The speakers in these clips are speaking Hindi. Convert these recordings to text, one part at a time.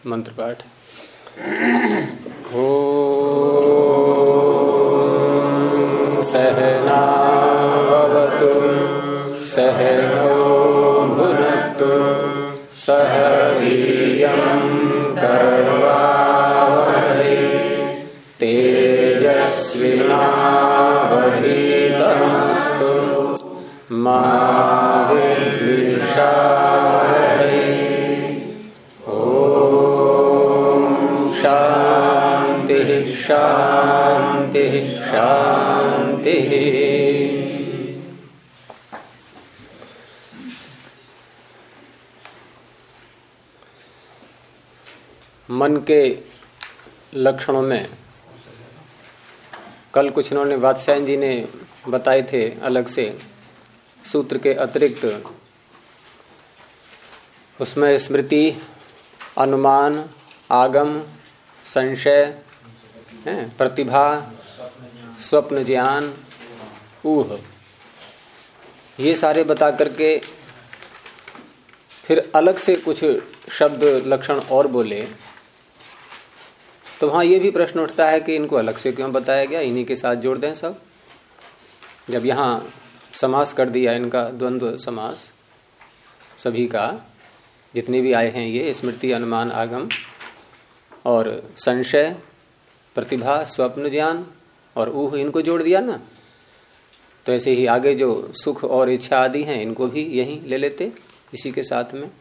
मंत्र पाठ। सहनावतु सहनौ भुनक्तु सह वीर्यं करवावहै तेजस्विनावधीतमस्तु मा विद्विषावहै। शांति शांति शांति। मन के लक्षणों में कल कुछ इन्होंने वात्स्यायन जी ने बताए थे अलग से सूत्र के अतिरिक्त। उसमें स्मृति, अनुमान, आगम, संशय, प्रतिभा, स्वप्न ज्ञान, ऊह, ये सारे बता करके फिर अलग से कुछ शब्द लक्षण और बोले। तो वहां ये भी प्रश्न उठता है कि इनको अलग से क्यों बताया गया, इन्हीं के साथ जोड़ दें सब। जब यहां समास कर दिया इनका, द्वंद्व समास सभी का, जितने भी आए हैं ये स्मृति, अनुमान, आगम और संशय, प्रतिभा, स्वप्न ज्ञान और ऊह, इनको जोड़ दिया ना। तो ऐसे ही आगे जो सुख और इच्छा आदि हैं इनको भी यहीं ले लेते इसी के साथ में।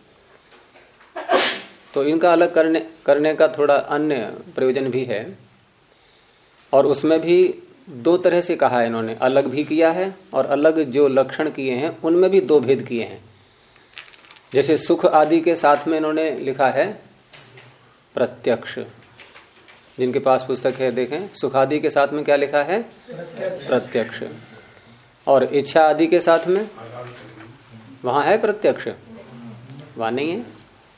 तो इनका अलग करने का थोड़ा अन्य प्रयोजन भी है। और उसमें भी दो तरह से कहा है इन्होंने, अलग भी किया है और अलग जो लक्षण किए हैं उनमें भी दो भेद किए हैं। जैसे सुख आदि के साथ में इन्होंने लिखा है प्रत्यक्ष। जिनके पास पुस्तक है देखें, सुख आदि के साथ में क्या लिखा है? प्रत्यक्ष। और इच्छा आदि के साथ में वहां है प्रत्यक्ष, वहां नहीं है।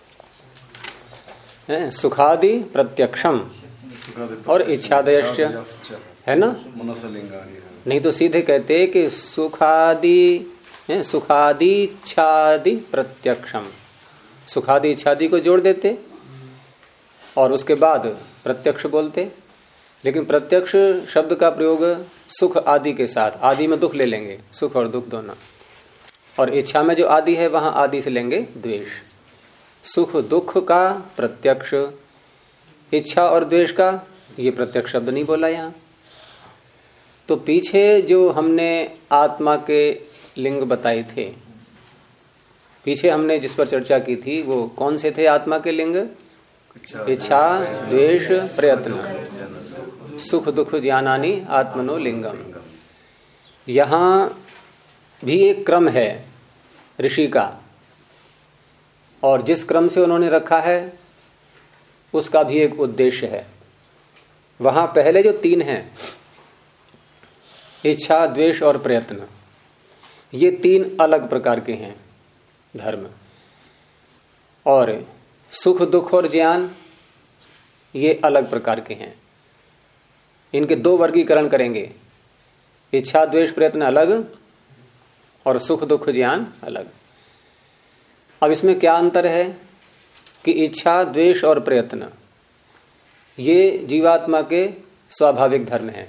सुखादि प्रत्यक्षम और इच्छादयश्च है ना। नहीं तो सीधे कहते कि सुखादि इच्छादि प्रत्यक्षम, सुखादि इच्छादि को जोड़ देते और उसके बाद प्रत्यक्ष बोलते। लेकिन प्रत्यक्ष शब्द का प्रयोग सुख आदि के साथ, आदि में दुख ले लेंगे, सुख और दुख दोनों। और इच्छा में जो आदि है वहां आदि से लेंगे द्वेष। सुख दुख का प्रत्यक्ष, इच्छा और द्वेष का ये प्रत्यक्ष शब्द नहीं बोला यहां। तो पीछे जो हमने आत्मा के लिंग बताए थे, पीछे हमने जिस पर चर्चा की थी वो कौन से थे आत्मा के लिंग? इच्छा, द्वेष, प्रयत्न, सुख दुख ज्ञानानि आत्मनो लिंगम। यहां भी एक क्रम है ऋषि का, और जिस क्रम से उन्होंने रखा है उसका भी एक उद्देश्य है। वहां पहले जो तीन हैं, इच्छा, द्वेष और प्रयत्न, ये तीन अलग प्रकार के हैं धर्म। और सुख दुख और ज्ञान ये अलग प्रकार के हैं। इनके दो वर्गीकरण करेंगे, इच्छा द्वेष प्रयत्न अलग और सुख दुख ज्ञान अलग। अब इसमें क्या अंतर है कि इच्छा द्वेष और प्रयत्न ये जीवात्मा के स्वाभाविक धर्म हैं।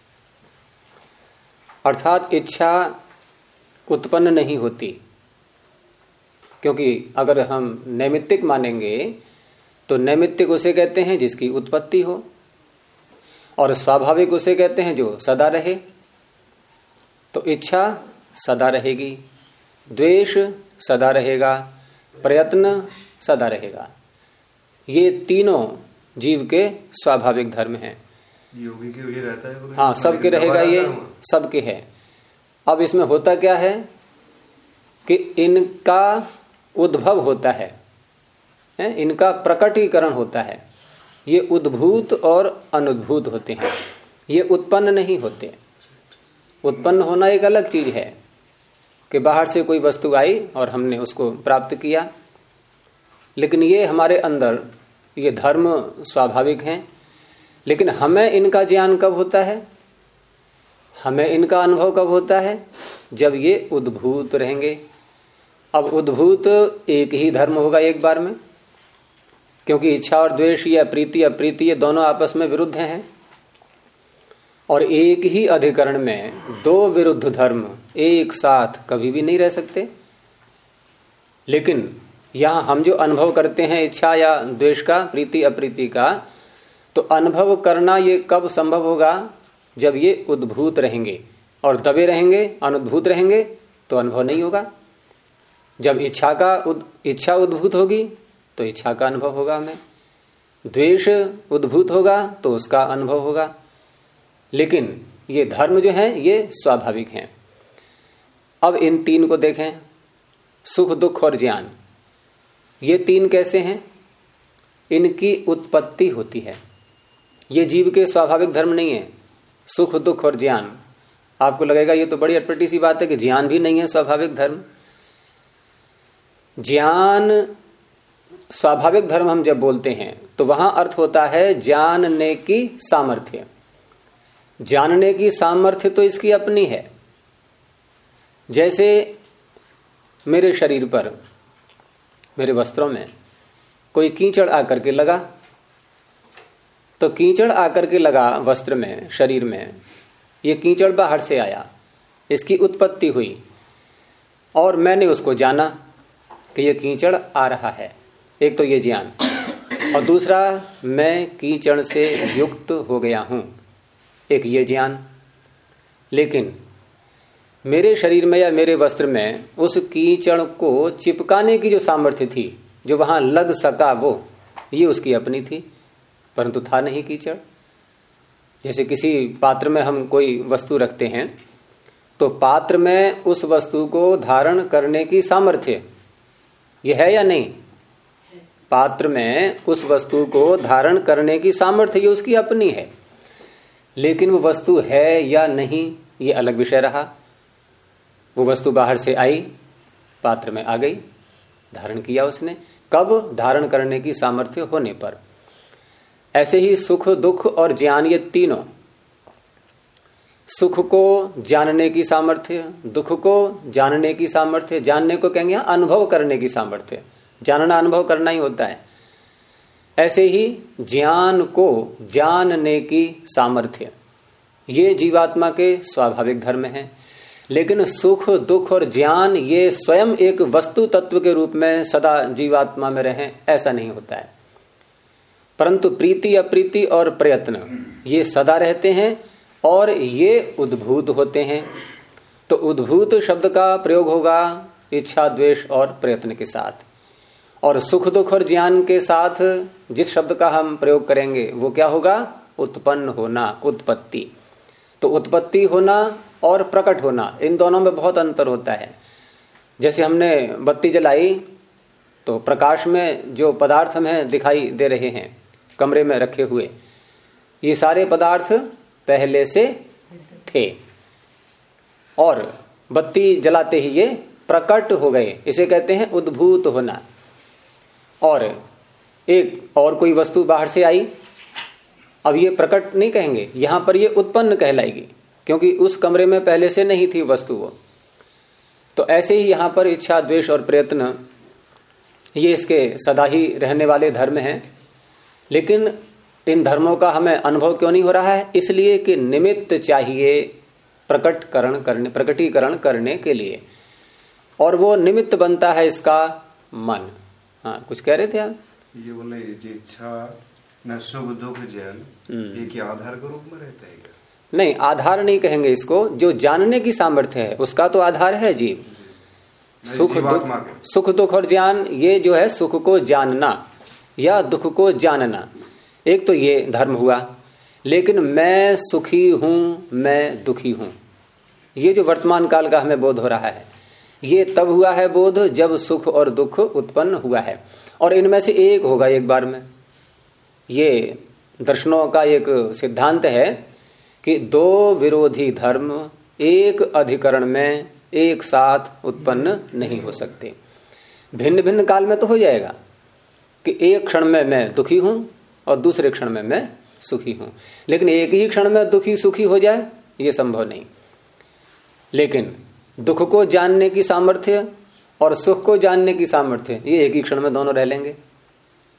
अर्थात इच्छा उत्पन्न नहीं होती, क्योंकि अगर हम नैमित्तिक मानेंगे तो नैमित्तिक उसे कहते हैं जिसकी उत्पत्ति हो, और स्वाभाविक उसे कहते हैं जो सदा रहे। तो इच्छा सदा रहेगी, द्वेष सदा रहेगा, प्रयत्न सदा रहेगा। ये तीनों जीव के स्वाभाविक धर्म हैं। योगी के भी रहता है, हाँ सबके रहेगा, ये सबके है। अब इसमें होता क्या है कि इनका उद्भव होता है, इनका प्रकटीकरण होता है। ये उद्भूत और अनुद्भूत होते हैं, ये उत्पन्न नहीं होते। उत्पन्न होना एक अलग चीज है कि बाहर से कोई वस्तु आई और हमने उसको प्राप्त किया, लेकिन ये हमारे अंदर ये धर्म स्वाभाविक हैं। लेकिन हमें इनका ज्ञान कब होता है, हमें इनका अनुभव कब होता है? जब ये उद्भूत रहेंगे। अब उद्भूत एक ही धर्म होगा एक बार में, क्योंकि इच्छा और द्वेष या प्रीति अप्रीति ये दोनों आपस में विरुद्ध हैं, और एक ही अधिकरण में दो विरुद्ध धर्म एक साथ कभी भी नहीं रह सकते। लेकिन यहां हम जो अनुभव करते हैं इच्छा या द्वेष का, प्रीति अप्रीति का, तो अनुभव करना ये कब संभव होगा? जब ये उद्भूत रहेंगे, और दबे रहेंगे, अनुद्भूत रहेंगे तो अनुभव नहीं होगा। जब इच्छा उद्भूत होगी तो इच्छा का अनुभव होगा हमें, द्वेष उद्भूत होगा तो उसका अनुभव होगा। लेकिन ये धर्म जो है ये स्वाभाविक हैं। अब इन तीन को देखें, सुख दुख और ज्ञान, ये तीन कैसे हैं? इनकी उत्पत्ति होती है, ये जीव के स्वाभाविक धर्म नहीं है। सुख दुख और ज्ञान, आपको लगेगा ये तो बड़ी अटपटी सी बात है कि ज्ञान भी नहीं है स्वाभाविक धर्म। ज्ञान स्वाभाविक धर्म हम जब बोलते हैं तो वहां अर्थ होता है जानने की सामर्थ्य। जानने की सामर्थ्य तो इसकी अपनी है। जैसे मेरे शरीर पर, मेरे वस्त्रों में कोई कीचड़ आकर के लगा, तो कीचड़ आकर के लगा वस्त्र में, शरीर में, ये कीचड़ बाहर से आया, इसकी उत्पत्ति हुई, और मैंने उसको जाना कि ये कीचड़ आ रहा है। एक तो ये ज्ञान, और दूसरा मैं कीचड़ से युक्त हो गया हूं, एक ये ज्ञान। लेकिन मेरे शरीर में या मेरे वस्त्र में उस कीचड़ को चिपकाने की जो सामर्थ्य थी, जो वहां लग सका, वो ये उसकी अपनी थी, परंतु था नहीं कीचड़। जैसे किसी पात्र में हम कोई वस्तु रखते हैं तो पात्र में उस वस्तु को धारण करने की सामर्थ्य ये है या नहीं? पात्र में उस वस्तु को धारण करने की सामर्थ्य ये उसकी अपनी है। लेकिन वो वस्तु है या नहीं ये अलग विषय रहा। वो वस्तु बाहर से आई, पात्र में आ गई, धारण किया उसने, कब? धारण करने की सामर्थ्य होने पर। ऐसे ही सुख दुख और ज्ञान, ये तीनों, सुख को जानने की सामर्थ्य, दुख को जानने की सामर्थ्य, जानने को कहेंगे अनुभव करने की सामर्थ्य, जानना अनुभव करना ही होता है। ऐसे ही ज्ञान को जानने की सामर्थ्य, ये जीवात्मा के स्वाभाविक धर्म है। लेकिन सुख दुख और ज्ञान ये स्वयं एक वस्तु तत्व के रूप में सदा जीवात्मा में रहें, ऐसा नहीं होता है। परंतु प्रीति अप्रीति और प्रयत्न ये सदा रहते हैं, और ये उद्भूत होते हैं। तो उद्भूत शब्द का प्रयोग होगा इच्छा द्वेष और प्रयत्न के साथ, और सुख दुख और ज्ञान के साथ जिस शब्द का हम प्रयोग करेंगे वो क्या होगा? उत्पन्न होना, उत्पत्ति। तो उत्पत्ति होना और प्रकट होना, इन दोनों में बहुत अंतर होता है। जैसे हमने बत्ती जलाई तो प्रकाश में जो पदार्थ हमें दिखाई दे रहे हैं कमरे में रखे हुए, ये सारे पदार्थ पहले से थे, और बत्ती जलाते ही ये प्रकट हो गए, इसे कहते हैं उद्भूत होना। और एक और कोई वस्तु बाहर से आई, अब ये प्रकट नहीं कहेंगे, यहां पर ये उत्पन्न कहलाएगी, क्योंकि उस कमरे में पहले से नहीं थी वस्तु वो। तो ऐसे ही यहां पर इच्छा द्वेष और प्रयत्न ये इसके सदा ही रहने वाले धर्म हैं। लेकिन इन धर्मों का हमें अनुभव क्यों नहीं हो रहा है? इसलिए कि निमित्त चाहिए प्रकटीकरण करने के लिए, और वो निमित्त बनता है इसका मन। हाँ, कुछ कह रहे थे आप? ये बोले इच्छा न सुख दुख ज्ञान, ये क्या आधार के रूप में रहता है क्या? नहीं, आधार नहीं कहेंगे इसको। जो जानने की सामर्थ्य है उसका तो आधार है जीव। सुख दुख और ज्ञान ये जो है, सुख को जानना या दुख को जानना, एक तो ये धर्म हुआ। लेकिन मैं सुखी हूं, मैं दुखी हूं, ये जो वर्तमान काल का हमें बोध हो रहा है, ये तब हुआ है बोध जब सुख और दुख उत्पन्न हुआ है, और इनमें से एक होगा एक बार में। ये दर्शनों का एक सिद्धांत है कि दो विरोधी धर्म एक अधिकरण में एक साथ उत्पन्न नहीं हो सकते। भिन्न भिन्न काल में तो हो जाएगा कि एक क्षण में मैं दुखी हूं और दूसरे क्षण में मैं सुखी हूं, लेकिन एक ही क्षण में दुखी सुखी हो जाए ये संभव नहीं। लेकिन दुख को जानने की सामर्थ्य और सुख को जानने की सामर्थ्य, ये एक ही क्षण में दोनों रह लेंगे।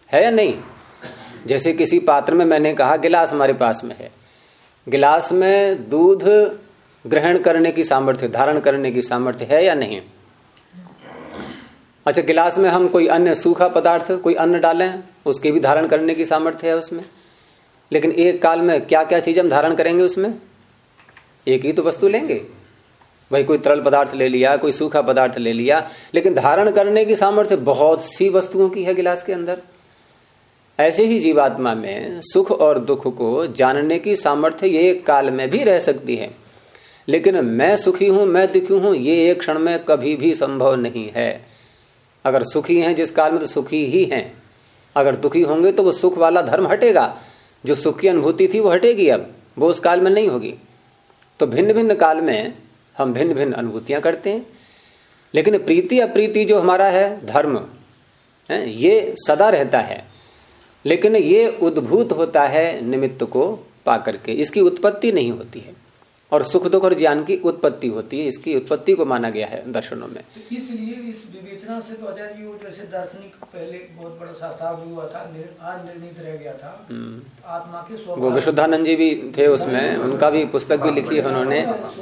है या नहीं? जैसे किसी पात्र में मैंने कहा गिलास हमारे पास में है, गिलास में दूध ग्रहण करने की सामर्थ्य, धारण करने की सामर्थ्य है या नहीं? अच्छा, गिलास में हम कोई अन्य सूखा पदार्थ, कोई अन्न डालें, उसके भी धारण करने की सामर्थ्य है उसमें। लेकिन एक काल में क्या क्या चीज हम धारण करेंगे उसमें? एक ही तो वस्तु लेंगे भाई, कोई तरल पदार्थ ले लिया, कोई सूखा पदार्थ ले लिया, लेकिन धारण करने की सामर्थ्य बहुत सी वस्तुओं की है गिलास के अंदर। ऐसे ही जीवात्मा में सुख और दुख को जानने की सामर्थ्य ये एक काल में भी रह सकती है, लेकिन मैं सुखी हूं, मैं दुखी हूं, ये एक क्षण में कभी भी संभव नहीं है। अगर सुखी हैं जिस काल में तो सुखी ही हैं, अगर दुखी होंगे तो वो सुख वाला धर्म हटेगा, जो सुख की अनुभूति थी वो हटेगी, अब वो उस काल में नहीं होगी। तो भिन्न भिन्न काल में हम भिन्न भिन्न अनुभूतियां करते हैं, लेकिन प्रीति अप्रीति जो हमारा है धर्म है, ये सदा रहता है, लेकिन ये उद्भूत होता है निमित्त को पा करके, इसकी उत्पत्ति नहीं होती है। और सुख दुख और ज्ञान की उत्पत्ति होती है, इसकी उत्पत्ति को माना गया है दर्शनों में। इसलिए इस विवेचना से तो आचार्य जी, जैसे दार्शनिक पहले बहुत बड़ा शास्त्रार्थ हुआ था, आज निर्णीत रह गया था आत्मा के स्वभाव। वो विशुद्धानंद जी भी थे उसमें, उन्का भी पुस्तक भी लिखी है उन्होंने।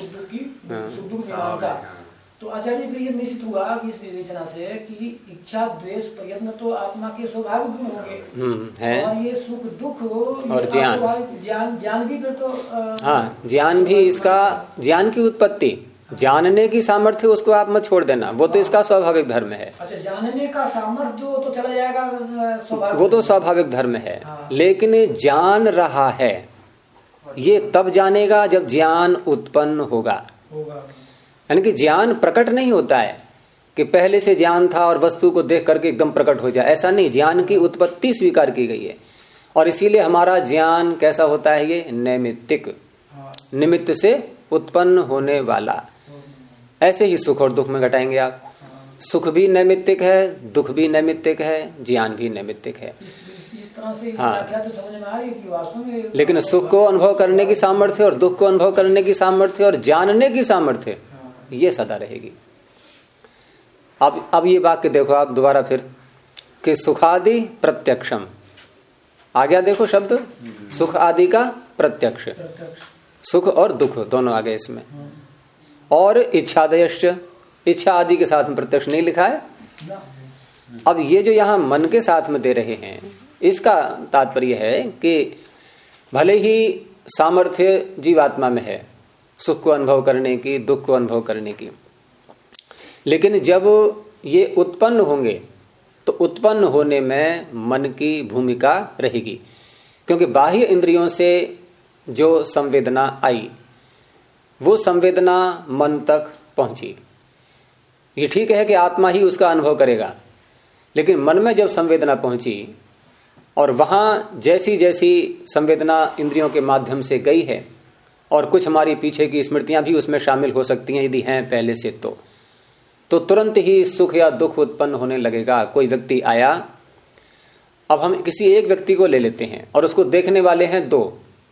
तो आचार्य फिर ये निश्चित हुआ कि इस विवेचना से कि इच्छा द्वेष प्रयत्न तो आत्मा के स्वाभाविक गुण होंगे, और ये सुख दुख और ज्ञान भी फिर तो हाँ, ज्ञान भी, इसका ज्ञान की उत्पत्ति, जानने की सामर्थ्य उसको आप मत छोड़ देना, वो तो इसका स्वाभाविक धर्म है। अच्छा, जानने का सामर्थ्य जो तो चला जाएगा स्वाभाविक, वो तो स्वाभाविक धर्म है। लेकिन जान रहा है ये तब जानेगा जब ज्ञान उत्पन्न होगा। यानी कि ज्ञान प्रकट नहीं होता है कि पहले से ज्ञान था और वस्तु को देख करके एकदम प्रकट हो जाए, ऐसा नहीं। ज्ञान की उत्पत्ति स्वीकार की गई है, और इसीलिए हमारा ज्ञान कैसा होता है? ये नैमित्तिक, निमित्त से उत्पन्न होने वाला। ऐसे ही सुख और दुख में घटाएंगे आप, सुख भी नैमित्तिक है, दुख भी नैमित्तिक है, ज्ञान भी नैमित्तिक है। हाँ, तो समझ में आ रही है कि वास्तव में लेकिन सुख को अनुभव करने की सामर्थ्य और दुख को अनुभव करने की सामर्थ्य और जानने की सामर्थ्य ये सदा रहेगी। अब ये वाक्य देखो आप दोबारा फिर कि सुखादि प्रत्यक्षम आ गया, देखो शब्द सुख आदि का प्रत्यक्ष, सुख और दुख दोनों आ गए इसमें। और इच्छादयश्च, इच्छा आदि के साथ में प्रत्यक्ष नहीं लिखा है। अब ये जो यहां मन के साथ में दे रहे हैं, इसका तात्पर्य है कि भले ही सामर्थ्य जीवात्मा में है सुख को अनुभव करने की, दुख को अनुभव करने की, लेकिन जब ये उत्पन्न होंगे तो उत्पन्न होने में मन की भूमिका रहेगी, क्योंकि बाह्य इंद्रियों से जो संवेदना आई वो संवेदना मन तक पहुंची। ये ठीक है कि आत्मा ही उसका अनुभव करेगा, लेकिन मन में जब संवेदना पहुंची और वहां जैसी जैसी संवेदना इंद्रियों के माध्यम से गई है, और कुछ हमारी पीछे की स्मृतियां भी उसमें शामिल हो सकती हैं यदि हैं पहले से, तो तुरंत ही सुख या दुख उत्पन्न होने लगेगा। कोई व्यक्ति आया, अब हम किसी एक व्यक्ति को ले लेते हैं और उसको देखने वाले हैं दो।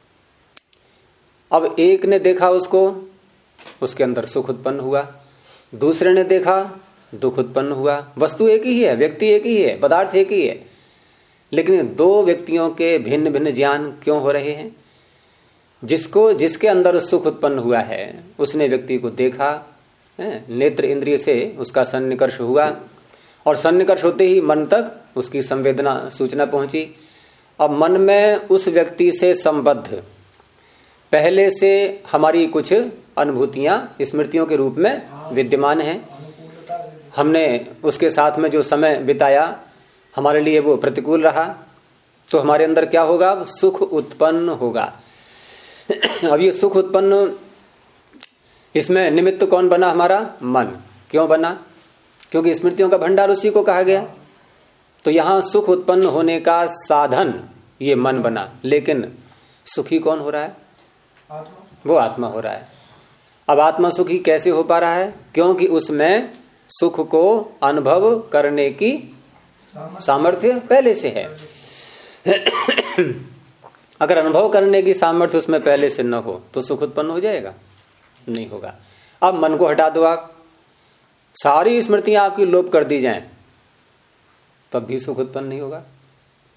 अब एक ने देखा उसको, उसके अंदर सुख उत्पन्न हुआ, दूसरे ने देखा दुख उत्पन्न हुआ। वस्तु एक ही है, व्यक्ति एक ही है, पदार्थ एक ही है, लेकिन दो व्यक्तियों के भिन्न भिन्न ज्ञान क्यों हो रहे हैं? जिसके अंदर सुख उत्पन्न हुआ है उसने व्यक्ति को देखा, नेत्र इंद्रिय से उसका सन्निकर्ष हुआ, और सन्निकर्ष होते ही मन तक उसकी संवेदना सूचना पहुंची। अब मन में उस व्यक्ति से संबद्ध पहले से हमारी कुछ अनुभूतियां स्मृतियों के रूप में विद्यमान हैं। हमने उसके साथ में जो समय बिताया हमारे लिए वो प्रतिकूल रहा, तो हमारे अंदर क्या होगा? सुख उत्पन्न होगा। अब ये सुख उत्पन्न, इसमें निमित्त कौन बना? हमारा मन। क्यों बना? क्योंकि स्मृतियों का भंडार उसी को कहा गया। तो यहां सुख उत्पन्न होने का साधन ये मन बना, लेकिन सुखी कौन हो रहा है? आत्मा। वो आत्मा हो रहा है। अब आत्मा सुखी कैसे हो पा रहा है? क्योंकि उसमें सुख को अनुभव करने की सामर्थ्य पहले से है। अगर अनुभव करने की सामर्थ्य उसमें पहले से न हो तो सुख उत्पन्न हो जाएगा? नहीं होगा। अब मन को हटा दो आप, सारी स्मृतियां आपकी लोप कर दी जाएं, तब भी सुख उत्पन्न नहीं होगा।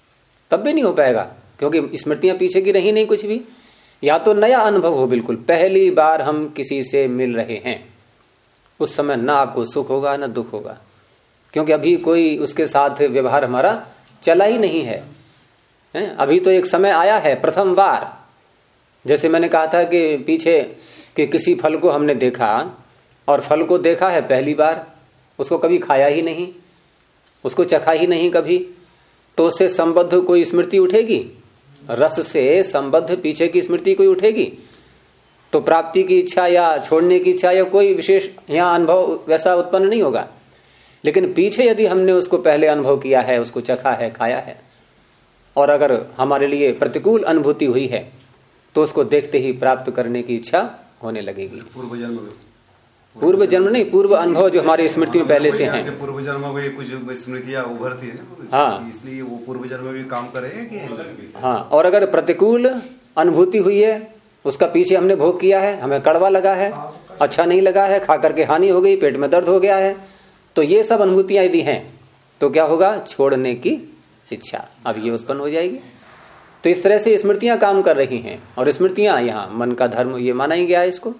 तब भी नहीं हो पाएगा, क्योंकि स्मृतियां पीछे की रही नहीं कुछ भी। या तो नया अनुभव हो, बिल्कुल पहली बार हम किसी से मिल रहे हैं, उस समय ना आपको सुख होगा ना दुख होगा, क्योंकि अभी कोई उसके साथ व्यवहार हमारा चला ही नहीं है। अभी तो एक समय आया है प्रथम बार, जैसे मैंने कहा था कि पीछे कि किसी फल को हमने देखा और फल को देखा है पहली बार, उसको कभी खाया ही नहीं, उसको चखा ही नहीं कभी, तो उससे संबद्ध कोई स्मृति उठेगी? रस से संबद्ध पीछे की स्मृति कोई उठेगी? तो प्राप्ति की इच्छा या छोड़ने की इच्छा या कोई विशेष यहाँ अनुभव वैसा उत्पन्न नहीं होगा। लेकिन पीछे यदि हमने उसको पहले अनुभव किया है, उसको चखा है, खाया है, और अगर हमारे लिए प्रतिकूल अनुभूति हुई है तो उसको देखते ही प्राप्त करने की इच्छा होने लगेगी। पूर्व जन्म नहीं, पूर्व अनुभव जो हमारी स्मृति में पहले से हैं। पूर्व जन्म में कुछ स्मृतियां उभरती है ना, हाँ, इसलिए वो पूर्व जन्म में भी काम करेगा कि हाँ। और अगर प्रतिकूल अनुभूति हुई है, उसका पीछे हमने भोग किया है, हमें कड़वा लगा है, अच्छा नहीं लगा है, खा करके हानि हो गई, पेट में दर्द हो गया है, तो ये सब अनुभूतियां यदि हैं तो क्या होगा? छोड़ने की इच्छा अब ये उत्पन्न हो जाएगी। तो इस तरह से स्मृतियां काम कर रही हैं, और स्मृतियां यहाँ मन का धर्म ये माना ही गया है इसको।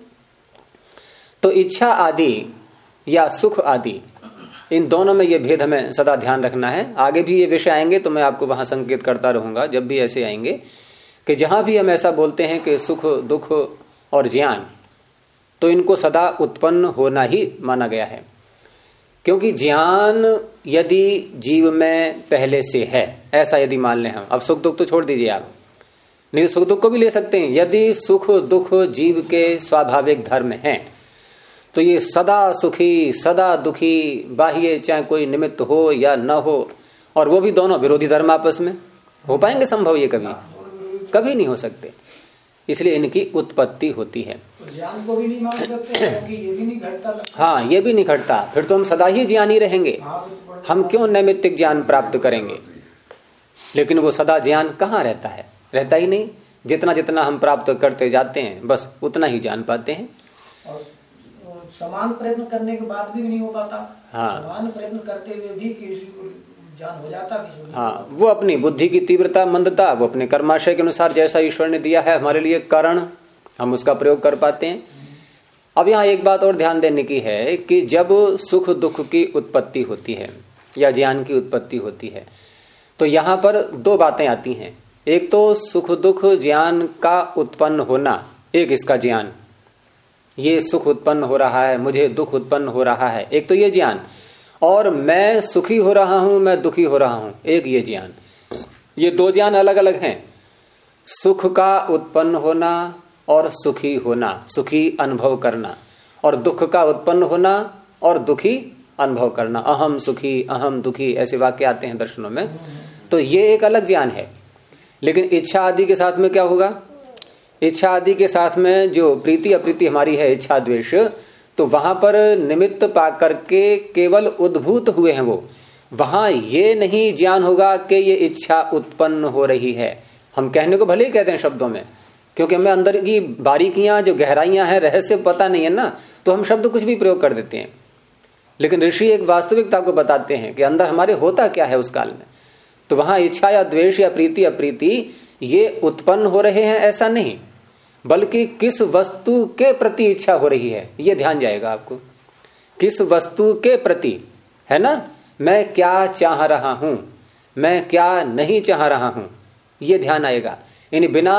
तो इच्छा आदि या सुख आदि, इन दोनों में ये भेद हमें सदा ध्यान रखना है। आगे भी ये विषय आएंगे तो मैं आपको वहां संकेत करता रहूंगा जब भी ऐसे आएंगे, कि जहां भी हम ऐसा बोलते हैं कि सुख दुख और ज्ञान, तो इनको सदा उत्पन्न होना ही माना गया है। क्योंकि ज्ञान यदि जीव में पहले से है, ऐसा यदि मान लें हम, अब सुख दुख तो छोड़ दीजिए आप, नहीं सुख दुख को भी ले सकते हैं। यदि सुख दुख जीव के स्वाभाविक धर्म हैं, तो ये सदा सुखी सदा दुखी, बाह्य चाहे कोई निमित्त हो या न हो, और वो भी दोनों विरोधी धर्म आपस में हो पाएंगे संभव? ये कभी नहीं हो सकते। इसलिए इनकी उत्पत्ति होती है। ज्ञान को भी नहीं मान सकते, क्योंकि ये भी नहीं घटता। हाँ, ये भी नहीं घटता, फिर तो हम सदा ही ज्ञानी रहेंगे। हम क्यों नैमित्तिक ज्ञान प्राप्त करेंगे? लेकिन वो सदा ज्ञान कहाँ रहता है? रहता ही नहीं। जितना जितना हम प्राप्त करते जाते हैं, बस उतना ही जान पाते हैं। और समान प्रयत्न करने के बाद भी नहीं हो पाता। हाँ, समान प्रयत्न करते हुए भी किसी को ज्ञान हो जाता, किसी को हाँ, वो अपनी बुद्धि की तीव्रता मंदता, वो अपने कर्माशय के अनुसार जैसा ईश्वर ने दिया है हमारे लिए कारण, हम उसका प्रयोग कर पाते हैं। अब यहाँ एक बात और ध्यान देने की है कि जब सुख दुख की उत्पत्ति होती है या ज्ञान की उत्पत्ति होती है, तो यहाँ पर दो बातें आती हैं। एक तो सुख दुख ज्ञान का उत्पन्न होना, एक इसका ज्ञान, ये सुख उत्पन्न हो रहा है, मुझे दुख उत्पन्न हो रहा है, एक तो ये ज्ञान। और मैं सुखी हो रहा हूं, मैं दुखी हो रहा हूं, एक ये ज्ञान। ये दो ज्ञान अलग अलग हैं। सुख का उत्पन्न होना और सुखी होना, सुखी अनुभव करना, और दुख का उत्पन्न होना और दुखी अनुभव करना। अहम सुखी अहम दुखी, ऐसे वाक्य आते हैं दर्शनों में। तो ये एक अलग ज्ञान है। लेकिन इच्छा आदि के साथ में क्या होगा? इच्छा आदि के साथ में जो प्रीति अप्रीति हमारी है, इच्छा द्वेष, तो वहां पर निमित्त पा करके केवल उद्भूत हुए हैं वो, वहां ये नहीं ज्ञान होगा कि ये इच्छा उत्पन्न हो रही है। हम कहने को भले ही कहते हैं शब्दों में, क्योंकि हमें अंदर की बारीकियां जो गहराइयां हैं, रहस्य पता नहीं है ना, तो हम शब्द कुछ भी प्रयोग कर देते हैं। लेकिन ऋषि एक वास्तविकता को बताते हैं कि अंदर हमारे होता क्या है उस काल में। तो वहां इच्छा या द्वेष या प्रीति अप्रीति ये उत्पन्न हो रहे हैं ऐसा नहीं, बल्कि किस वस्तु के प्रति इच्छा हो रही है ये ध्यान जाएगा आपको। किस वस्तु के प्रति, है ना, मैं क्या चाह रहा हूं, मैं क्या नहीं चाह रहा हूं, ये ध्यान आएगा। यानी बिना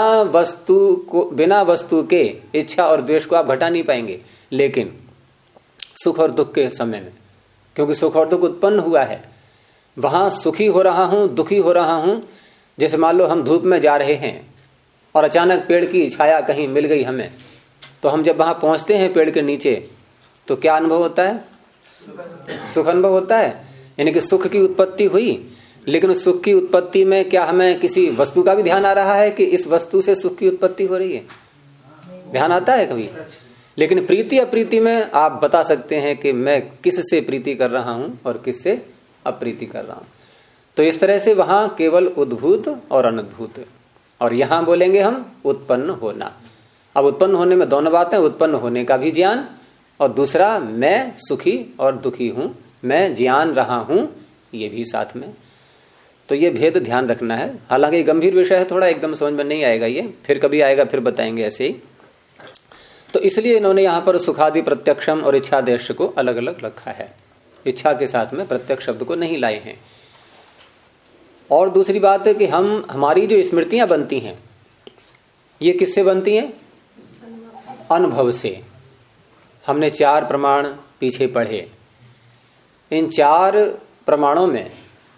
वस्तु के इच्छा और द्वेष को आप हटा नहीं पाएंगे। लेकिन सुख और दुख के समय में, क्योंकि सुख और दुख उत्पन्न हुआ है, वहां सुखी हो रहा हूं दुखी हो रहा हूं। जैसे मान लो हम धूप में जा रहे हैं और अचानक पेड़ की छाया कहीं मिल गई हमें, तो हम जब वहां पहुंचते हैं पेड़ के नीचे, तो क्या अनुभव होता है? सुख अनुभव होता है। यानी कि सुख की उत्पत्ति हुई, लेकिन उस सुख की उत्पत्ति में क्या हमें किसी वस्तु का भी ध्यान आ रहा है कि इस वस्तु से सुख की उत्पत्ति हो रही है? ध्यान आता है कभी? लेकिन प्रीति अप्रीति में आप बता सकते हैं कि मैं किससे प्रीति कर रहा हूं और किससे अप्रीति कर रहा हूं। तो इस तरह से वहां केवल उद्भूत और अनुभूत, और यहां बोलेंगे हम उत्पन्न होना। अब उत्पन्न होने में दोनों बातें, उत्पन्न होने का भी ज्ञान, और दूसरा मैं सुखी और दुखी हूं, मैं ज्ञान रहा हूं, ये भी साथ में। तो ये भेद ध्यान रखना है। हालांकि गंभीर विषय है, थोड़ा एकदम समझ में नहीं आएगा, ये फिर कभी आएगा, फिर बताएंगे ऐसे ही। तो इसलिए इन्होंने यहां पर सुखादि प्रत्यक्षम और इच्छादेश को अलग अलग रखा है, इच्छा के साथ में प्रत्यक्ष शब्द को नहीं लाए हैं। और दूसरी बात है कि हमारी जो स्मृतियां बनती हैं ये किससे बनती हैं? अनुभव से। हमने 4 प्रमाण पीछे पढ़े, इन 4 प्रमाणों में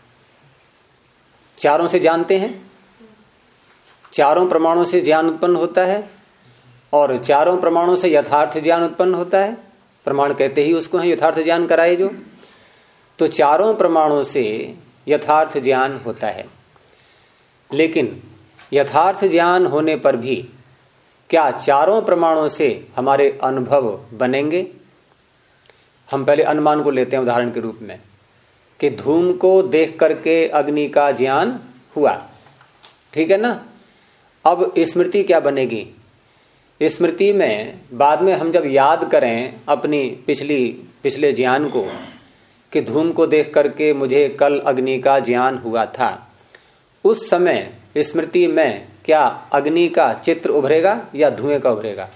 चारों से जानते हैं, चारों प्रमाणों से ज्ञान उत्पन्न होता है और चारों प्रमाणों से यथार्थ ज्ञान उत्पन्न होता है। प्रमाण कहते ही उसको है, यथार्थ ज्ञान कराए जो। तो चारों प्रमाणों से यथार्थ ज्ञान होता है, लेकिन यथार्थ ज्ञान होने पर भी क्या चारों प्रमाणों से हमारे अनुभव बनेंगे? हम पहले अनुमान को लेते हैं उदाहरण के रूप में कि धूम को देख करके अग्नि का ज्ञान हुआ, ठीक है ना। अब स्मृति क्या बनेगी? स्मृति में बाद में हम जब याद करें अपनी पिछले ज्ञान को कि धूम को देख करके मुझे कल अग्नि का ज्ञान हुआ था, उस समय स्मृति में क्या अग्नि का चित्र उभरेगा या धुएं का उभरेगा?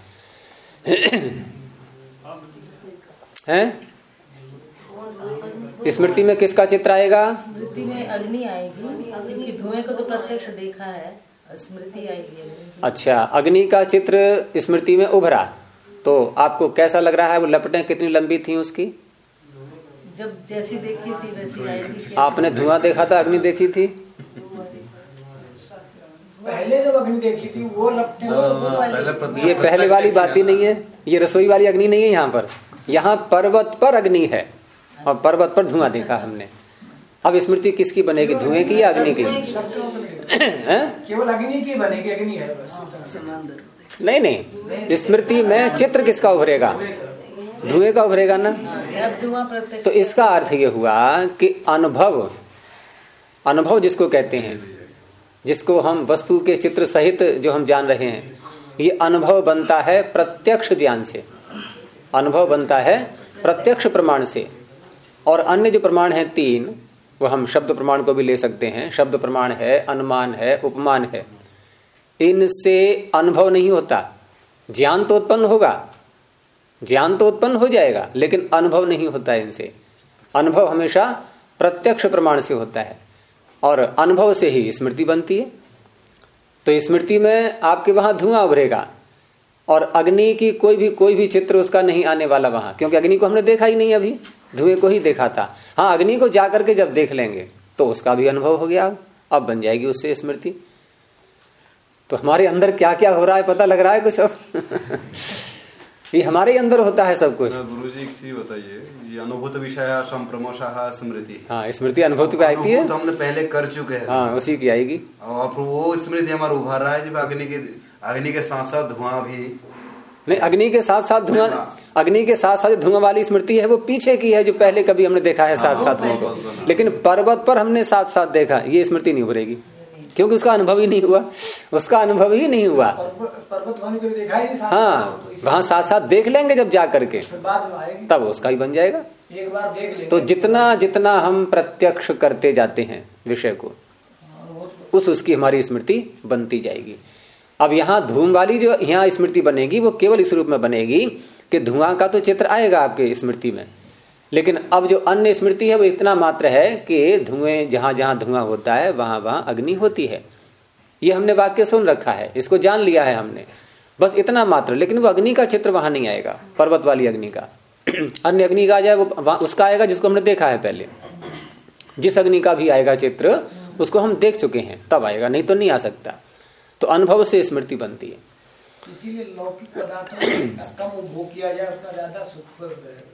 हैं? स्मृति में किसका चित्र आएगा? स्मृति में अग्नि आएगी, क्योंकि धुएं को तो प्रत्यक्ष देखा है, स्मृति आएगी। अच्छा, अग्नि का चित्र स्मृति में उभरा तो आपको कैसा लग रहा है? वो लपटें कितनी लंबी थी उसकी? जब जैसी देखी थी वैसी आएगी। आपने धुआं देखा था, अग्नि देखी थी? पहले जब अग्नि देखी थी वो लपटें, ये पहले वाली बात ही नहीं है, ये रसोई वाली अग्नि नहीं है। यहाँ पर, यहाँ पर्वत पर अग्नि है और पर्वत पर धुआं देखा हमने। अब स्मृति किसकी बनेगी, धुएं की या अग्नि की? केवल अग्नि की बनेगी, अग्नि है बस। नहीं, स्मृति में चित्र किसका उभरेगा? धुएं का उभरेगा ना। तो इसका अर्थ ये हुआ कि अनुभव जिसको कहते हैं, जिसको हम वस्तु के चित्र सहित जो हम जान रहे हैं, ये अनुभव बनता है प्रत्यक्ष ज्ञान से, अनुभव बनता है प्रत्यक्ष प्रमाण से। और अन्य जो प्रमाण हैं 3, वो हम शब्द प्रमाण को भी ले सकते हैं। शब्द प्रमाण है, अनुमान है, उपमान है। इनसे अनुभव नहीं होता, ज्ञान तो उत्पन्न होगा, ज्ञान तो उत्पन्न हो जाएगा, लेकिन अनुभव नहीं होता इनसे। अनुभव हमेशा प्रत्यक्ष प्रमाण से होता है और अनुभव से ही स्मृति बनती है। तो स्मृति में आपके वहां धुआं उभरेगा और अग्नि की कोई भी चित्र उसका नहीं आने वाला वहां, क्योंकि अग्नि को हमने देखा ही नहीं, अभी धुएं को ही देखा था। हाँ, अग्नि को जाकर के जब देख लेंगे तो उसका भी अनुभव हो गया, अब बन जाएगी उससे स्मृति। तो हमारे अंदर क्या क्या हो रहा है पता लग रहा है कुछ अब? ये हमारे अंदर होता है सब कुछ। गुरुजी एक चीज बताइए, ये अनुभूत विषय संप्रमोषः स्मृति। हाँ, स्मृति अनुभूत की आती है, तो हमने पहले कर चुके हैं। हाँ, उसी की आएगी। और वो स्मृति हमारा उभर रहा है जब अग्नि के साथ साथ धुआं भी नहीं, अग्नि के साथ साथ धुआं, अग्नि के साथ साथ धुआं वाली स्मृति है वो पीछे की है, जो पहले कभी हमने देखा है साथ साथ में को। लेकिन पर्वत पर हमने साथ साथ देखा, ये स्मृति नहीं उभरेगी, क्योंकि उसका अनुभव ही नहीं हुआ, उसका अनुभव ही नहीं हुआ। पर्वत देखा ही नहीं। हाँ, वहां साथ साथ देख लेंगे जब जा करके, तब उसका ही बन जाएगा। एक बार देख लेंगे। तो जितना जितना हम प्रत्यक्ष करते जाते हैं विषय को, उसकी हमारी स्मृति बनती जाएगी। अब यहाँ धूम वाली जो यहाँ स्मृति बनेगी वो केवल इस रूप में बनेगी कि धुआं का तो चित्र आएगा आपके स्मृति में, लेकिन अब जो अन्य स्मृति है वो इतना मात्र है कि धुएं जहां जहां धुआं होता है वहां वहां अग्नि होती है। ये हमने वाक्य सुन रखा है, इसको जान लिया है हमने, बस इतना मात्र। लेकिन वो अग्नि का चित्र वहां नहीं आएगा, पर्वत वाली अग्नि का। अन्य अग्नि का आ जाए वो उसका आएगा जिसको हमने देखा है पहले। जिस अग्नि का भी आएगा चित्र उसको हम देख चुके हैं, तब आएगा, नहीं तो नहीं आ सकता। तो अनुभव से स्मृति बनती है। इसीलिए लौकिक पदार्थों का कम उपभोग किया जाए, उतना ज्यादा सुख।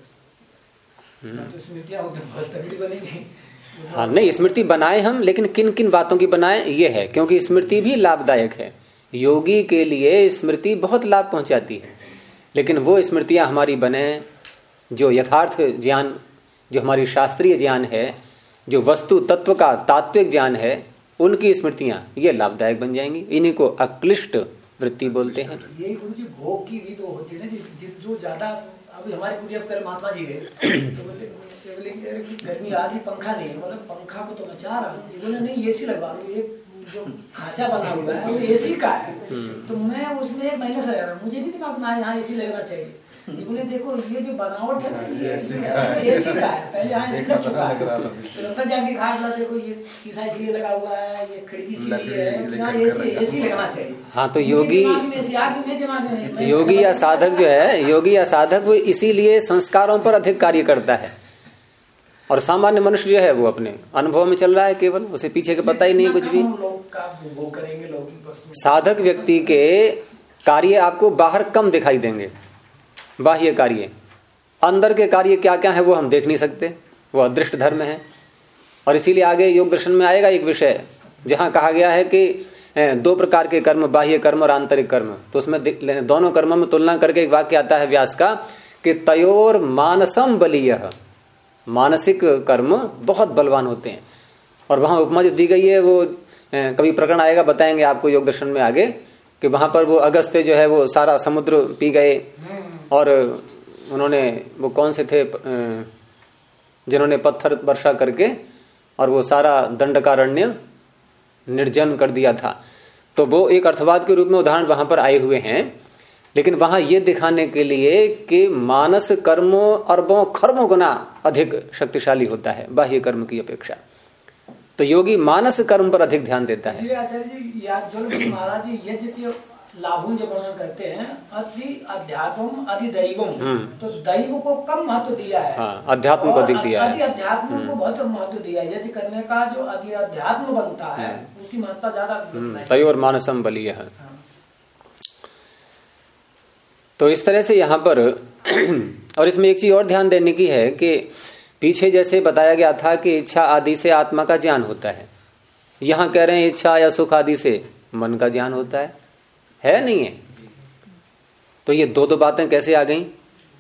तो स्मृतियां बहुत तगड़ी बनेगी। हाँ, नहीं, स्मृति बनाए हम, लेकिन किन किन बातों की बनाए ये है, क्योंकि स्मृति भी लाभदायक है। योगी के लिए स्मृति बहुत लाभ पहुंचाती है, लेकिन वो स्मृतियां हमारी बने जो यथार्थ ज्ञान, जो हमारी शास्त्रीय ज्ञान है, जो वस्तु तत्व का तात्विक ज्ञान है, उनकी स्मृतियां ये लाभदायक बन जाएंगी। इन्हीं को अक्लिष्ट वृत्ति बोलते हैं। यही गुरु जी भोग की भी तो होती है ना, जो ज्यादा अभी हमारे कुटिया कल महात्मा जी गए तो बोले गर्मी आ गई, पंखा नहीं है। मतलब पंखा को तो मैं चाह रहा हूँ, बोले नहीं एसी लगवा लो, ये जो खांचा बना हुआ है वो एसी का है। तो मैं उसमें 1 महीने से रह रहा हूँ, मुझे नहीं दिमाग में यहाँ एसी लगना चाहिए। बोले देखो ये जो बनावट है ना ये एसी का है, पहले यहाँ एसी लग चुका है। तो अंदर जाके कहा देखो ये शीशा इसलिए लगा हुआ है, ये खिड़की इसलिए है, यहाँ एसी लगना चाहिए। हाँ, तो योगी या साधक जो है, योगी या साधक वो इसीलिए संस्कारों पर अधिक कार्य करता है। और सामान्य मनुष्य जो है वो अपने अनुभव में चल रहा है, केवल उसे पीछे का पता ही नहीं कुछ भी। साधक व्यक्ति के कार्य आपको बाहर कम दिखाई देंगे, बाह्य कार्य। अंदर के कार्य क्या क्या है वो हम देख नहीं सकते, वो अदृष्ट धर्म है। और इसीलिए आगे योग दर्शन में आएगा एक विषय जहां कहा गया है कि 2 प्रकार के कर्म, बाह्य कर्म और आंतरिक कर्म। तो उसमें दोनों कर्मों में तुलना करके एक वाक्य आता है व्यास का कि तयोर मानसम बलीयः, मानसिक कर्म बहुत बलवान होते हैं। और वहां उपमा जो दी गई है वो कभी प्रकरण आएगा, बताएंगे आपको योग दर्शन में आगे, कि वहां पर वो अगस्त्य जो है वो सारा समुद्र पी गए। और उन्होंने वो कौन से थे जिन्होंने पत्थर वर्षा करके और वो सारा दंडकारण्य निर्जन कर दिया था। तो वो एक अर्थवाद के रूप में उदाहरण वहां पर आए हुए हैं। लेकिन वहां ये दिखाने के लिए कि मानस कर्म अरबों खरबों गुना अधिक शक्तिशाली होता है बाह्य कर्म की अपेक्षा। तो योगी मानस कर्म पर अधिक ध्यान देता है। आचार्य जी याज्ञवल्क्य महाराज जी यज्ञ के लाभों जो वर्णन करते हैं, अति अध्यात्म अति दैवम, तो दैव को कम महत्व दिया है। हाँ, अध्यात्म को अधिक दिया है, अति अध्यात्म को बहुत महत्व दिया है। यज्ञ करने का जो अति अध्यात्म बनता है उसकी महत्ता ज्यादा। तयोर मानसम बलीयः। तो इस तरह से यहाँ पर और इसमें एक चीज और ध्यान देने की है कि पीछे जैसे बताया गया था कि इच्छा आदि से आत्मा का ज्ञान होता है, यहाँ कह रहे हैं इच्छा या सुख आदि से मन का ज्ञान होता है नहीं है? तो ये दो बातें कैसे आ गई?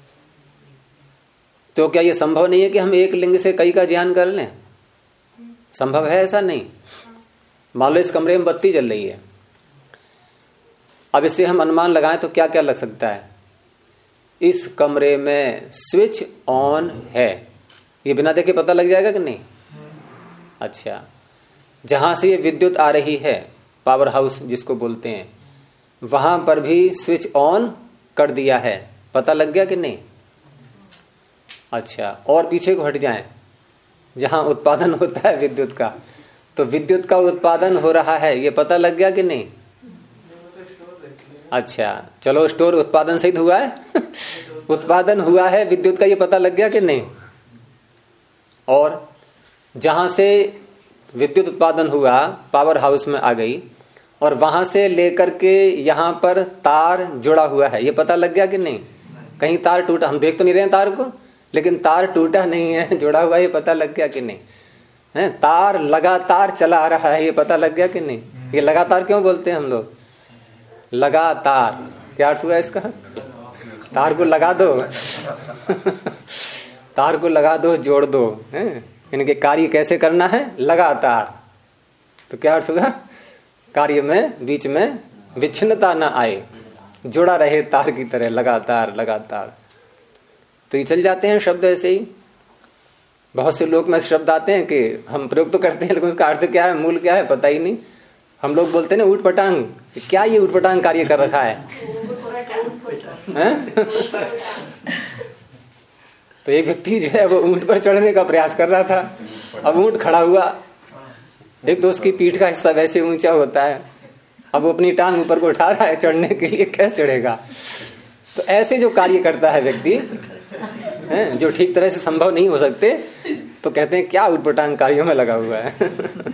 तो क्या ये संभव नहीं है कि हम एक लिंग से कई का ज्ञान कर लें? संभव है ऐसा? नहीं। मान लो इस कमरे में बत्ती जल रही है, अब इससे हम अनुमान लगाएं तो क्या क्या लग सकता है? इस कमरे में स्विच ऑन है, ये बिना देखे पता लग जाएगा कि नहीं? अच्छा, जहां से ये विद्युत आ रही है, पावर हाउस जिसको बोलते हैं, वहां पर भी स्विच ऑन कर दिया है, पता लग गया कि नहीं? अच्छा, और पीछे को हट जाएं, जहां उत्पादन होता है विद्युत का, तो विद्युत का उत्पादन हो रहा है, ये पता लग गया कि नहीं? अच्छा, चलो स्टोर उत्पादन सहित हुआ है उत्पादन हुआ है विद्युत का, ये पता लग गया कि नहीं? और जहां से विद्युत उत्पादन हुआ पावर हाउस में आ गई, और वहां से लेकर के यहां पर तार जुड़ा हुआ है, ये पता लग गया कि नहीं? कहीं तार टूटा, हम देख तो नहीं रहे हैं तार को, लेकिन तार टूटा नहीं है, जुड़ा हुआ है, ये पता लग गया कि नहीं? है, तार लगातार चला आ रहा है, ये पता लग गया कि नहीं? ये लगातार क्यों बोलते हैं हम लोग? लगातार क्या अर्थ हुआ इसका? तार को लगा दो तार को लगा दो, जोड़ दो, है इनके कार्य कैसे करना है? लगातार। तो क्या अर्थ हुआ? कार्य में बीच में विच्छिन्नता ना आए, जुड़ा रहे तार की तरह, लगातार लगातार। तो ये चल जाते हैं शब्द ऐसे ही। बहुत से लोग में शब्द आते हैं कि हम प्रयोग तो करते हैं, लेकिन उसका अर्थ क्या है, मूल क्या है, पता ही नहीं। हम लोग बोलते हैं ना ऊट पटांग, क्या ये ऊट पटांग कार्य कर रखा है? तो एक व्यक्ति जो है वो ऊंट पर चढ़ने का प्रयास कर रहा था, अब ऊंट खड़ा हुआ, एक तो उसकी पीठ का हिस्सा वैसे ऊंचा होता है, अब वो अपनी टांग ऊपर को उठा रहा है चढ़ने के लिए, कैसे चढ़ेगा? तो ऐसे जो कार्य करता है व्यक्ति, जो ठीक तरह से संभव नहीं हो सकते, तो कहते हैं क्या ऊट पटांग कार्यों में लगा हुआ है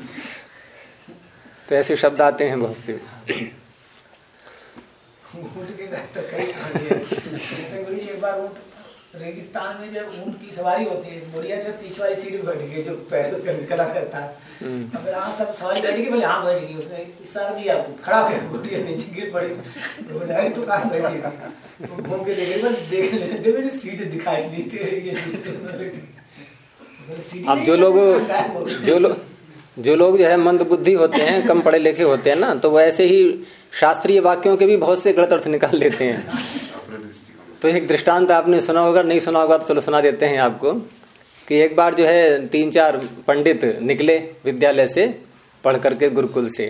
तो ऐसे शब्द आते हैं बहुत से। एक बार ऊंट रेगिस्तान में जब ऊंट की सवारी होती है, बुढ़िया जो पीछे वाली सीट बैठ गई, जो पैर उसका निकला रहता है, अब यहाँ सब सवारी बैठ गई, बोले हाँ बैठ गई, उसने इशारा दिया, खड़ा हो गया, बुढ़िया नीचे गिर पड़ी, तो कहाँ बैठी थी, घूम के देख रही, सीट दिखाई नहीं थी। अब जो लोग जो है मंद बुद्धि होते हैं, कम पढ़े लिखे होते हैं ना, तो वो ऐसे ही शास्त्रीय वाक्यों के भी बहुत से गलत अर्थ निकाल लेते हैं। तो एक दृष्टांत आपने सुना होगा, नहीं सुना होगा तो चलो सुना देते हैं आपको कि एक बार जो है 3-4 पंडित निकले विद्यालय से पढ़ करके गुरुकुल से,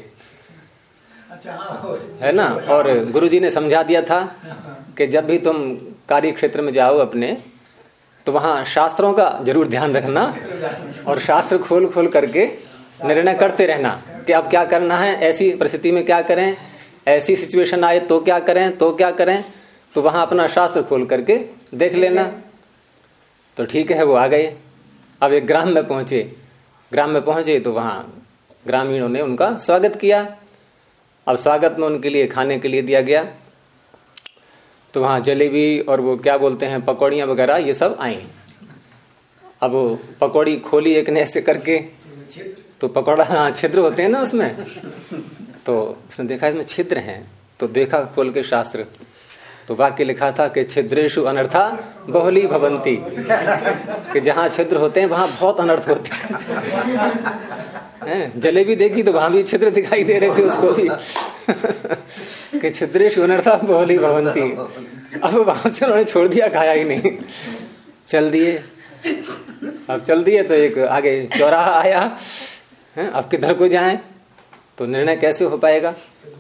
है ना, और गुरुजी ने समझा दिया था कि जब भी तुम कार्य क्षेत्र में जाओ अपने तो वहां शास्त्रों का जरूर ध्यान रखना और शास्त्र खोल खोल करके निर्णय करते रहना कि अब क्या करना है, ऐसी परिस्थिति में क्या करें, ऐसी सिचुएशन आए तो क्या करें, तो क्या करें, तो वहां अपना शास्त्र खोल करके देख लेना। तो ठीक है, वो आ गए। अब एक ग्राम में पहुंचे तो वहां ग्रामीणों ने उनका स्वागत किया। अब स्वागत में उनके लिए खाने के लिए दिया गया, तो वहां जलेबी और वो क्या बोलते हैं पकौड़ियां वगैरह ये सब आई। अब वो पकौड़ी खोली एक ने ऐसे करके, तो पकौड़ा छिद्र होते हैं ना उसमें, तो उसने देखा इसमें छिद्र हैं, तो देखा खोल के शास्त्र, तो वाक्य लिखा था कि छिद्रेषु अनर्था बहुली भवंती, कि जहां छिद्र होते हैं वहां बहुत अनर्थ होते हैं। जलेबी देखी तो वहां भी छिद्र दिखाई दे रहे थे उसको भी कि छिद्रेषु अनर्था बहुली भवंती। अब वहां से उन्होंने छोड़ दिया, खाया ही नहीं, चल दिए। अब चल दिए तो एक आगे चौराहा आया, अब किधर को जाएं, तो निर्णय कैसे हो पाएगा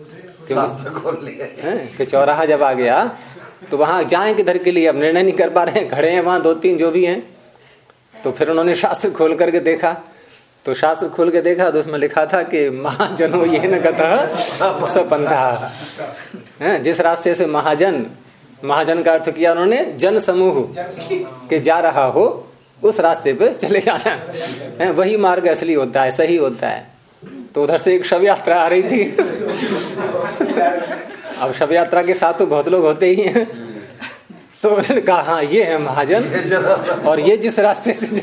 कि चौराहा जब आ गया तो वहां जाएं किधर के लिए, अब निर्णय नहीं कर पा रहे हैं, खड़े हैं वहां 2-3 जो भी हैं। तो फिर उन्होंने शास्त्र खोल करके देखा, तो शास्त्र खोल के देखा तो उसमें लिखा था कि महाजनो ये न गतः सपंथा, जिस रास्ते से महाजन का अर्थ किया उन्होंने जन समूह के जा रहा हो उस रास्ते पे चले जाना है, वही मार्ग असली होता है, सही होता है। तो उधर से एक शव यात्रा आ रही थी। अब शव यात्रा के साथ तो बहुत लोग होते ही हैं, तो उन्होंने कहा हाँ ये है महाजन, और ये जिस रास्ते से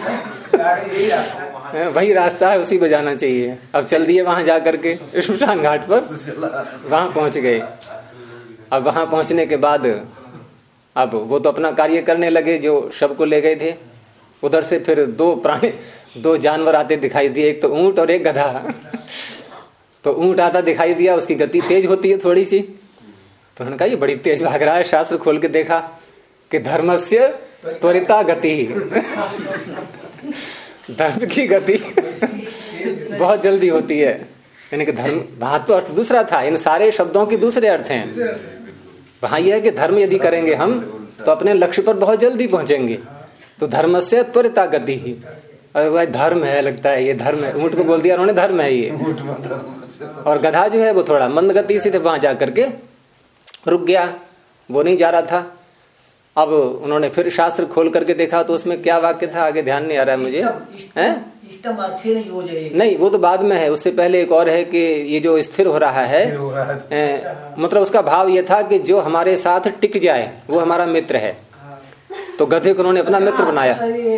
वही रास्ता है, उसी पे जाना चाहिए। अब चल दिए वहां जाकर के शमशान घाट पर, वहां पहुंच गए। अब वहां पहुंचने के बाद अब वो तो अपना कार्य करने लगे जो शव को ले गए थे। उधर से फिर 2 जानवर आते दिखाई दिए, एक तो ऊंट और एक गधा। तो ऊंट आता दिखाई दिया, उसकी गति तेज होती है थोड़ी सी, तो उन्होंने कहा ये बड़ी तेज भाग रहा है। शास्त्र खोल के देखा कि धर्मस्य त्वरिता गति, धर्म की गति बहुत जल्दी होती है। यानी कि धर्म, वहां तो अर्थ दूसरा था, इन सारे शब्दों के दूसरे अर्थ हैं। वहां यह है कि धर्म यदि करेंगे हम तो अपने लक्ष्य पर बहुत जल्दी पहुंचेंगे। तो धर्म से त्वरिता गति ही, अरे धर्म है, लगता है ये धर्म है, ऊंट को बोल दिया उन्होंने धर्म है ये। और गधा जो है वो थोड़ा मंद गति से वहां जाकर के रुक गया, वो नहीं जा रहा था। अब उन्होंने फिर शास्त्र खोल करके देखा तो उसमें क्या वाक्य था, आगे ध्यान नहीं आ रहा है मुझे। नहीं, वो तो बाद में है, उससे पहले एक और है कि ये जो स्थिर हो रहा है, मतलब उसका भाव ये था कि जो हमारे साथ टिक जाए वो हमारा मित्र है। तो गधे को उन्होंने अपना मित्र बनाया।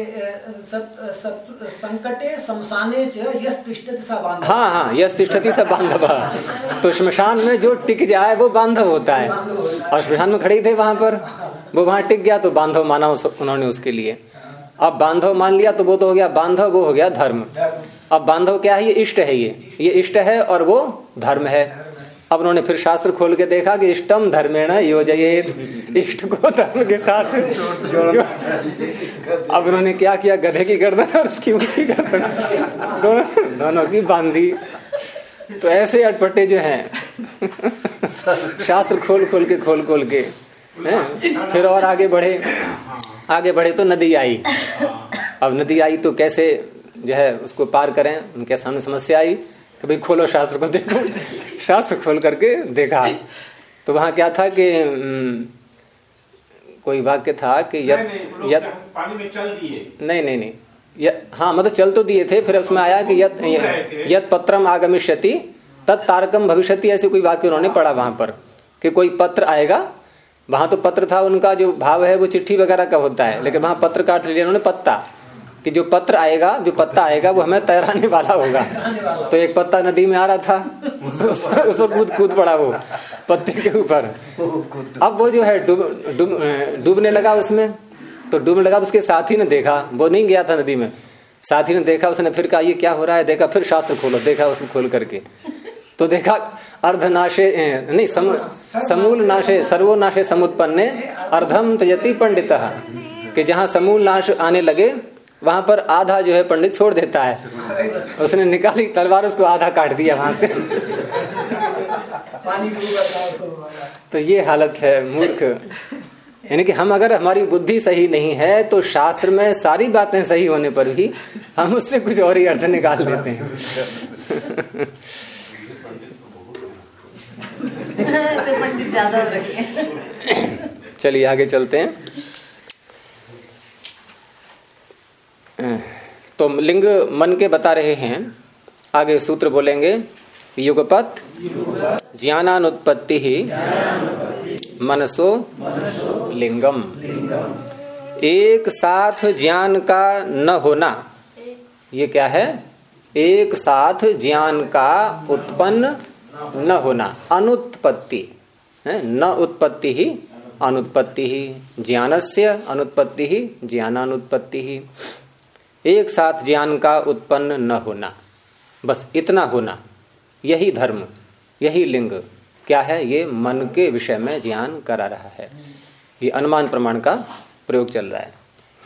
संकटे शमशाने च यस् तिष्ठति स बांधव। हाँ, यस् तिष्ठति स बांधव। तो श्मशान में जो टिक जाए वो बांधव होता है, और श्मशान में खड़े थे वहां पर, वो वहां टिक गया तो बांधव माना उन्होंने उसके लिए। अब बांधव मान लिया तो वो तो हो गया बांधव, वो हो गया धर्म। अब बांधव क्या है, ये इष्ट है, ये इष्ट है और वो धर्म है। अब उन्होंने फिर शास्त्र खोल के देखा कि इष्टम धर्मेण योजयेत, इष्ट को धर्म के साथ जो। अब उन्होंने क्या किया, गधे की गर्दन और उसकी ऊँट की गर्दन दोनों की बांधी। तो ऐसे अटपटे जो हैं शास्त्र खोल खोल के फिर और आगे बढ़े तो नदी आई। अब नदी आई तो कैसे जो है उसको पार करें, उनके सामने समस्या आई कि भाई खोलो शास्त्र को, देखो। शास्त्र खोल करके देखा तो वहां क्या था कि कोई वाक्य था कि यत पानी में चल दिए, नहीं, हाँ मतलब चल तो दिए थे, फिर उसमें आया कि यत पत्रम आगमिष्यति तत् तारकम भविष्यति, ऐसे कोई वाक्य उन्होंने पढ़ा वहां पर कि कोई पत्र आएगा। वहां तो पत्र था, उनका जो भाव है वो चिट्ठी वगैरह का होता है, लेकिन वहां पत्र का अर्थ लिया उन्होंने पत्ता, कि जो पत्ता आएगा वो हमें तैराने वाला होगा। तो एक पत्ता नदी में आ रहा था, उस पर कूद पड़ा वो पत्ते के ऊपर। अब वो जो है डूबने लगा उसमें, तो डूबने लगा तो उसके साथी ने देखा, वो नहीं गया था नदी में, साथी ने देखा, उसने फिर कहा ये क्या हो रहा है, देखा फिर शास्त्र खोलो, देखा उसको खोल करके तो देखा अर्धनाशे नहीं समूल नाशे सर्वोनाशे समुत्पन्ने अर्धम त्यजति पंडितः, कि जहाँ समूल नाश आने लगे वहां पर आधा जो है पंडित छोड़ देता है। उसने निकाली तलवार, उसको आधा काट दिया वहां से। तो ये हालत है मूर्ख। यानी कि हम अगर हमारी बुद्धि सही नहीं है तो शास्त्र में सारी बातें सही होने पर भी हम उससे कुछ और ही अर्थ निकाल देते हैं। पंडित ज्यादा रखे। चलिए आगे चलते हैं। तो लिंग मन के बता रहे हैं, आगे सूत्र बोलेंगे। युगपत ज्ञानानुत्पत्ति ही मनसो लिंगम। एक साथ ज्ञान का न होना, ये क्या है? एक साथ ज्ञान का उत्पन्न न होना, अनुत्पत्ति है। न उत्पत्ति ही अनुत्पत्ति ही, ज्ञानस्य अनुत्पत्ति ही ज्ञानानुत्पत्ति ही। एक साथ ज्ञान का उत्पन्न न होना, बस इतना होना, यही धर्म, यही लिंग क्या है? ये मन के विषय में ज्ञान करा रहा है। ये अनुमान प्रमाण का प्रयोग चल रहा है।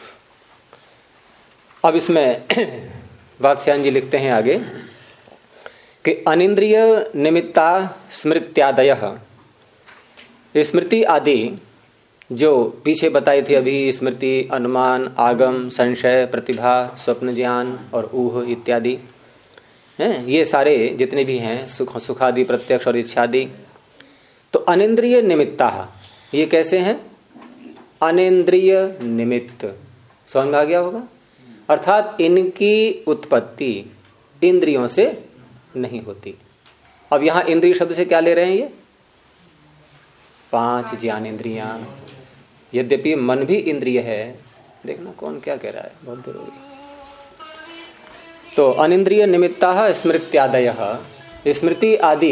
अब इसमें वात्स्यायन जी लिखते हैं आगे कि अनिंद्रिय निमित्ता स्मृत्यादयः, स्मृति आदि जो पीछे बताई थी अभी, स्मृति, अनुमान, आगम, संशय, प्रतिभा, स्वप्न ज्ञान और ऊह इत्यादि हैं, ये सारे जितने भी हैं, सुखादि, प्रत्यक्ष और इच्छादि, तो अनिंद्रिय निमित्ता, ये कैसे हैं? अनिंद्रिय निमित्त, समझ में आ गया होगा। अर्थात इनकी उत्पत्ति इंद्रियों से नहीं होती। अब यहां इंद्रिय शब्द से क्या ले रहे हैं? ये 5 ज्ञानेंद्रियां, यद्यपि मन भी इंद्रिय है। देखना कौन क्या कह रहा है, बहुत देर हो गई। तो अनिंद्रिय निमित्ता स्मृत्यादयः, स्मृति आदि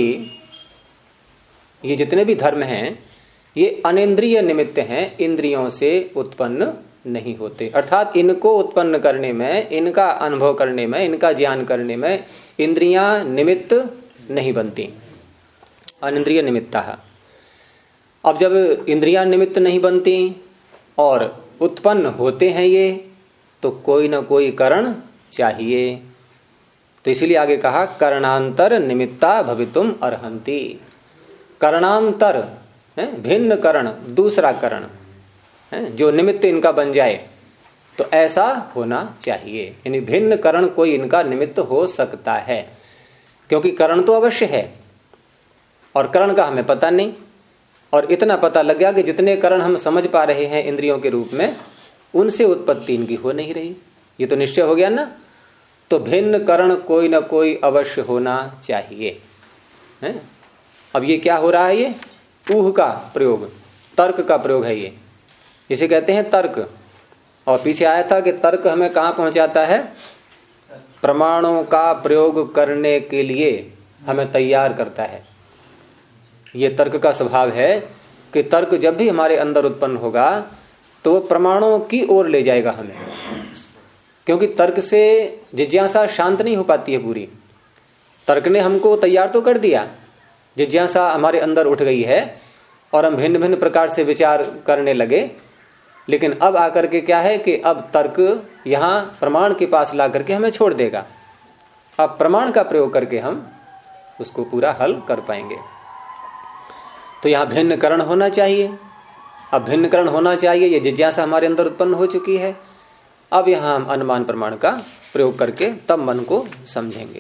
ये जितने भी धर्म हैं ये अनिंद्रिय निमित्त हैं, इंद्रियों से उत्पन्न नहीं होते। अर्थात इनको उत्पन्न करने में, इनका अनुभव करने में, इनका ज्ञान करने में इंद्रियां निमित्त नहीं बनती। अनिंद्रिय निमित्ता। अब जब इंद्रियां निमित्त नहीं बनती और उत्पन्न होते हैं ये, तो कोई ना कोई कारण चाहिए। तो इसीलिए आगे कहा करणांतर निमित्ता भवितुम अर्हन्ति। करणांतर है, भिन्न करण, दूसरा करण है जो निमित्त इनका बन जाए, तो ऐसा होना चाहिए। यानी भिन्न करण कोई इनका निमित्त हो सकता है, क्योंकि करण तो अवश्य है और करण का हमें पता नहीं। और इतना पता लग गया कि जितने करण हम समझ पा रहे हैं इंद्रियों के रूप में, उनसे उत्पत्ति इनकी हो नहीं रही, ये तो निश्चय हो गया ना। तो भिन्न करण कोई ना कोई अवश्य होना चाहिए है? अब ये क्या हो रहा है? ये ऊह का प्रयोग, तर्क का प्रयोग है। ये इसे कहते हैं तर्क। और पीछे आया था कि तर्क हमें कहां पहुंचाता है? प्रमाणों का प्रयोग करने के लिए हमें तैयार करता है। ये तर्क का स्वभाव है कि तर्क जब भी हमारे अंदर उत्पन्न होगा तो वो प्रमाणों की ओर ले जाएगा हमें, क्योंकि तर्क से जिज्ञासा शांत नहीं हो पाती है पूरी। तर्क ने हमको तैयार तो कर दिया, जिज्ञासा हमारे अंदर उठ गई है और हम भिन्न भिन्न प्रकार से विचार करने लगे, लेकिन अब आकर के क्या है कि अब तर्क यहां प्रमाण के पास ला करके हमें छोड़ देगा। अब प्रमाण का प्रयोग करके हम उसको पूरा हल कर पाएंगे। तो यहां भिन्न करण होना चाहिए। अब भिन्न करण होना चाहिए, ये जिज्ञासा हमारे अंदर उत्पन्न हो चुकी है। अब यहां हम अनुमान प्रमाण का प्रयोग करके तब मन को समझेंगे।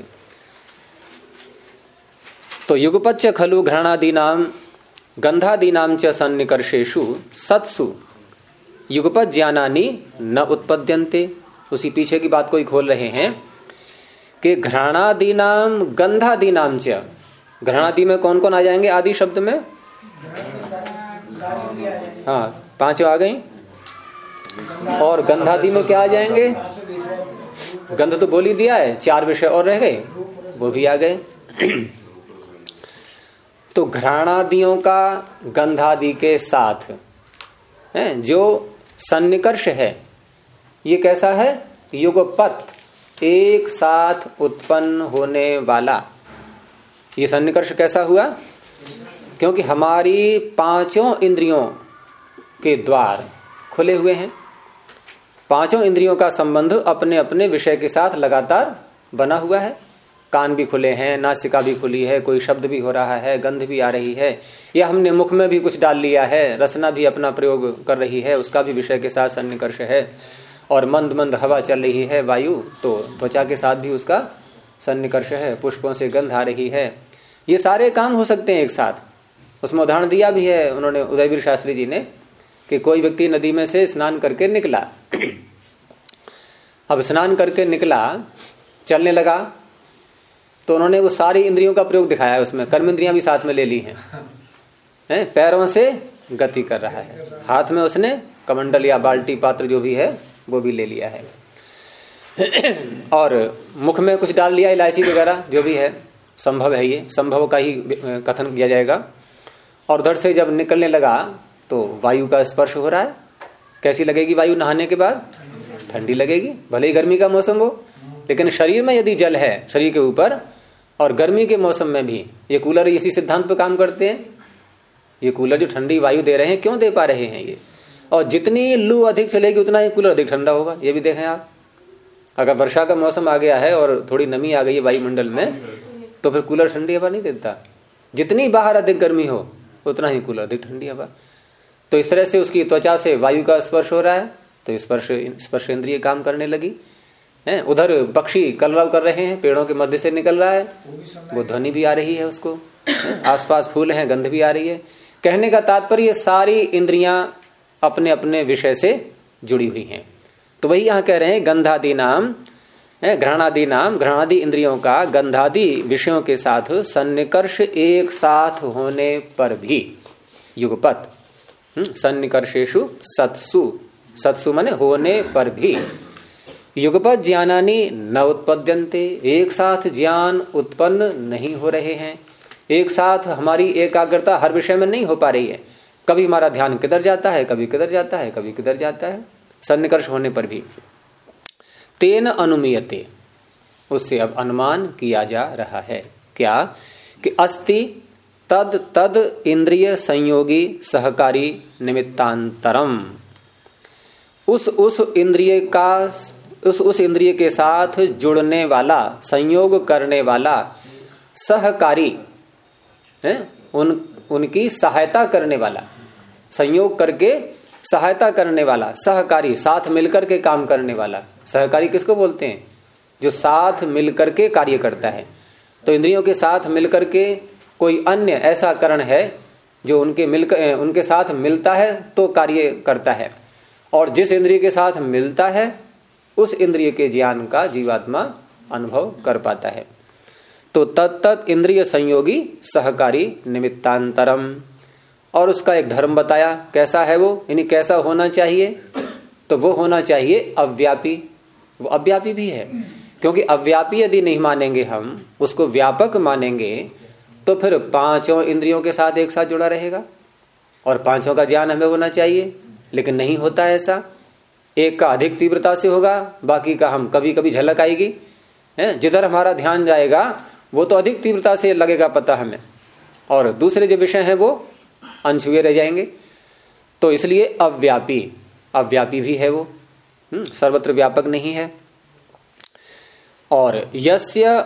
तो युगपच्च खलु घ्राणादीनाम गंधादीनाम च सन्निकर्षेषु सत्सु युगपत ज्ञानानि न उत्पद्यन्ते। उसी पीछे की बात को ही खोल रहे हैं कि घ्राणादीनाम गंधादीनाम च, घ्राणादि में कौन कौन आ जाएंगे? आदि शब्द में हाँ 5 आ गई। और गंधादि में क्या आ जाएंगे? गंध तो बोल ही दिया है, 4 विषय और रह गए, वो भी आ गए। तो घ्राणादियों का गंधादि के साथ है जो सन्निकर्ष है, ये कैसा है? युगपत, एक साथ उत्पन्न होने वाला। ये सन्निकर्ष कैसा हुआ? क्योंकि हमारी पांचों इंद्रियों के द्वार खुले हुए हैं। पांचों इंद्रियों का संबंध अपने अपने विषय के साथ लगातार बना हुआ है। कान भी खुले हैं, नासिका भी खुली है, कोई शब्द भी हो रहा है, गंध भी आ रही है, या हमने मुख में भी कुछ डाल लिया है, रसना भी अपना प्रयोग कर रही है, उसका भी विषय के साथ सन्निकर्ष है। और मंद मंद हवा चल रही है, वायु, तो त्वचा के साथ भी उसका सन्निकर्ष है। पुष्पों से गंध आ रही है। ये सारे काम हो सकते हैं एक साथ। उसमें उदाहरण दिया भी है उन्होंने, उदयवीर शास्त्री जी ने, कि कोई व्यक्ति नदी में से स्नान करके निकला। अब स्नान करके निकला, चलने लगा, तो उन्होंने वो सारी इंद्रियों का प्रयोग दिखाया है उसमें। कर्म इंद्रियां भी साथ में ले ली हैं। पैरों से गति कर रहा है, हाथ में उसने कमंडल या बाल्टी पात्र जो भी है वो भी ले लिया है, और मुख में कुछ डाल लिया, इलायची वगैरह जो भी है, संभव है, ये संभव का ही कथन किया जाएगा। और उधर से जब निकलने लगा तो वायु का स्पर्श हो रहा है। कैसी लगेगी वायु नहाने के बाद? ठंडी लगेगी, भले ही गर्मी का मौसम हो, लेकिन शरीर में यदि जल है शरीर के ऊपर, और गर्मी के मौसम में भी ये कूलर इसी सिद्धांत पर काम करते हैं। ये कूलर जो ठंडी वायु दे रहे हैं, क्यों दे पा रहे हैं ये? और जितनी लू अधिक चलेगी उतना ही कूलर अधिक ठंडा होगा। ये भी देखें आप, अगर वर्षा का मौसम आ गया है और थोड़ी नमी आ गई है वायुमंडल में, तो फिर कूलर ठंडी हवा नहीं देता। जितनी बाहर अधिक गर्मी हो उतना ही कूलर अधिक ठंडी हवा। तो इस तरह से उसकी त्वचा से वायु का स्पर्श हो रहा है, तो स्पर्श इंद्रिय काम करने लगी है। उधर पक्षी कलरव कर रहे हैं, पेड़ों के मध्य से निकल रहा है, वो ध्वनि भी आ रही है उसको। आसपास फूल हैं, गंध भी आ रही है। कहने का तात्पर्य सारी इंद्रियां अपने अपने विषय से जुड़ी हुई हैं। तो वही यहां कह रहे हैं, गंधादि नाम, घ्राणादि नाम, घ्राणादि इंद्रियों का गंधादि विषयों के साथ सन्निकर्ष एक साथ होने पर भी, युगपत सन्निकर्षेषु सत्सु, सत्सु माने होने पर भी, युगपत ज्ञानानि न उत्पद्यन्ते, एक साथ ज्ञान उत्पन्न नहीं हो रहे हैं। एक साथ हमारी एकाग्रता हर विषय में नहीं हो पा रही है। कभी हमारा ध्यान किधर जाता है, कभी किधर जाता है, कभी किधर जाता है, सन्निकर्ष होने पर भी। तेन अनुमीयते, उससे अब अनुमान किया जा रहा है क्या? कि अस्ति तद तद इंद्रिय संयोगी सहकारी निमित्तांतरम, उस इंद्रिय का, उस इंद्रिय के साथ जुड़ने वाला, संयोग करने वाला सहकारी है, उनकी सहायता करने वाला, संयोग करके सहायता करने वाला, सहकारी, साथ मिलकर के काम करने वाला। सहकारी किसको बोलते हैं? जो साथ मिलकर के कार्य करता है। तो इंद्रियों के साथ मिलकर के कोई अन्य ऐसा करण है जो उनके साथ मिलता है तो कार्य करता है, और जिस इंद्रिय के साथ मिलता है उस इंद्रिय के ज्ञान का जीवात्मा अनुभव कर पाता है। तो तत्त इंद्रिय संयोगी सहकारी निमित्तांतरम, और उसका एक धर्म बताया, कैसा है वो, यानी कैसा होना चाहिए? तो वो होना चाहिए अव्यापी। वो अव्यापी भी है, क्योंकि अव्यापी यदि नहीं मानेंगे हम, उसको व्यापक मानेंगे, तो फिर पांचों इंद्रियों के साथ एक साथ जुड़ा रहेगा और पांचों का ज्ञान हमें होना चाहिए, लेकिन नहीं होता ऐसा। एक का अधिक तीव्रता से होगा, बाकी का हम कभी कभी झलक आएगी है। जिधर हमारा ध्यान जाएगा वो तो अधिक तीव्रता से लगेगा पता हमें, और दूसरे जो विषय हैं वो अनछुए रह जाएंगे। तो इसलिए अव्यापी भी है वो, सर्वत्र व्यापक नहीं है। और यस्य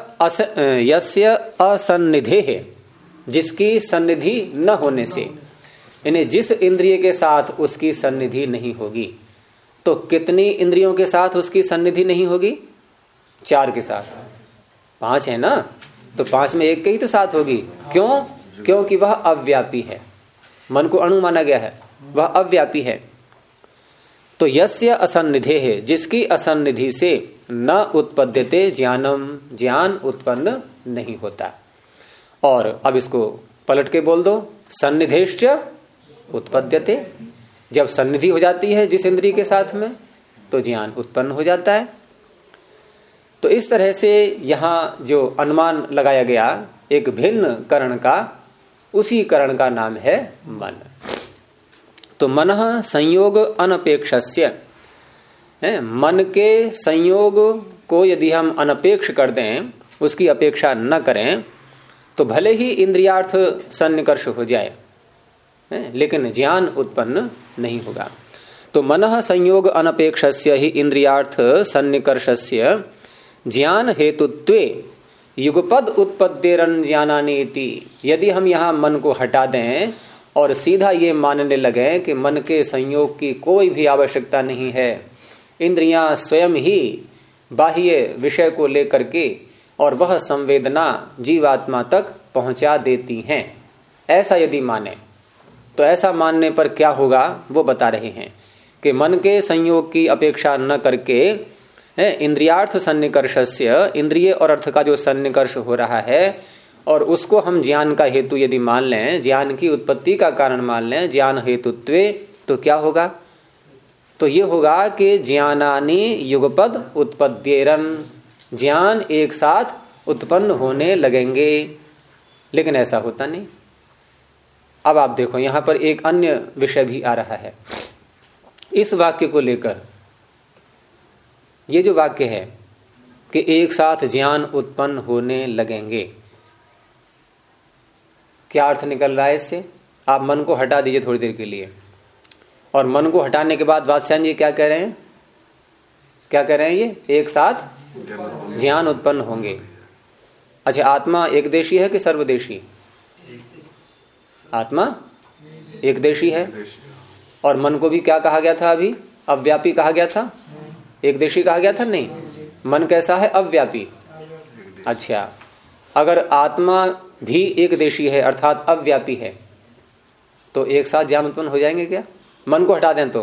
असन्निधे है, जिसकी सन्निधि न होने से, यानी जिस इंद्रिय के साथ उसकी सन्निधि नहीं होगी। तो कितनी इंद्रियों के साथ उसकी सन्निधि नहीं होगी? 4 के साथ। 5 है ना, तो 5 में एक के ही तो साथ होगी। क्यों? क्योंकि वह अव्यापी है। मन को अणु माना गया है, वह अव्यापी है। तो यस्य असन्निधे है, जिसकी असन्निधि से न उत्पद्यते ज्ञानम, ज्ञान उत्पन्न नहीं होता। और अब इसको पलट के बोल दो, सन्निधेश्च उत्पद्यते, जब सन्निधि हो जाती है जिस इंद्रिय के साथ में तो ज्ञान उत्पन्न हो जाता है। तो इस तरह से यहां जो अनुमान लगाया गया एक भिन्न करण का, उसी करण का नाम है मन। तो मनः संयोग अनपेक्षस्य, मन के संयोग को यदि हम अनपेक्ष कर दें, उसकी अपेक्षा न करें, तो भले ही इंद्रियार्थ सन्निकर्ष हो जाए लेकिन ज्ञान उत्पन्न नहीं होगा। तो मनः संयोग अनपेक्षस्य ही इंद्रियार्थ सन्निकर्षस्य ज्ञान हेतुत्वे युगपद उत्पत्तेरन ज्ञानानीति। यदि हम यहाँ मन को हटा दें और सीधा ये मानने लगे कि मन के संयोग की कोई भी आवश्यकता नहीं है, इंद्रियां स्वयं ही बाह्य विषय को लेकर के और वह संवेदना जीवात्मा तक पहुंचा देती हैं, ऐसा यदि माने तो ऐसा मानने पर क्या होगा वो बता रहे हैं कि मन के संयोग की अपेक्षा न करके इंद्रियार्थ सन्निकर्षस्य, इंद्रिय और अर्थ का जो सन्निकर्ष हो रहा है और उसको हम ज्ञान का हेतु यदि मान लें, ज्ञान की उत्पत्ति का कारण मान लें, ज्ञान हेतुत्वे, तो क्या होगा? तो ये होगा कि ज्ञानानि युगपद उत्पद्येरन, ज्ञान एक साथ उत्पन्न होने लगेंगे। लेकिन ऐसा होता नहीं। अब आप देखो यहां पर एक अन्य विषय भी आ रहा है इस वाक्य को लेकर। ये जो वाक्य है कि एक साथ ज्ञान उत्पन्न होने लगेंगे, क्या अर्थ निकल रहा है इससे? आप मन को हटा दीजिए थोड़ी देर के लिए, और मन को हटाने के बाद वात्स्यायन जी क्या कह रहे हैं? क्या कह रहे हैं? ये एक साथ ज्ञान उत्पन्न होंगे। अच्छा, आत्मा एकदेशी है कि सर्वदेशी? आत्मा एकदेशी है। और मन को भी क्या कहा गया था? अभी अव्यापी कहा गया था, एकदेशी कहा गया था? नहीं, मन कैसा है? अव्यापी। अच्छा, अगर आत्मा भी एकदेशी है अर्थात अव्यापी है तो एक साथ ज्ञान उत्पन्न हो जाएंगे क्या? मन को हटा दें तो,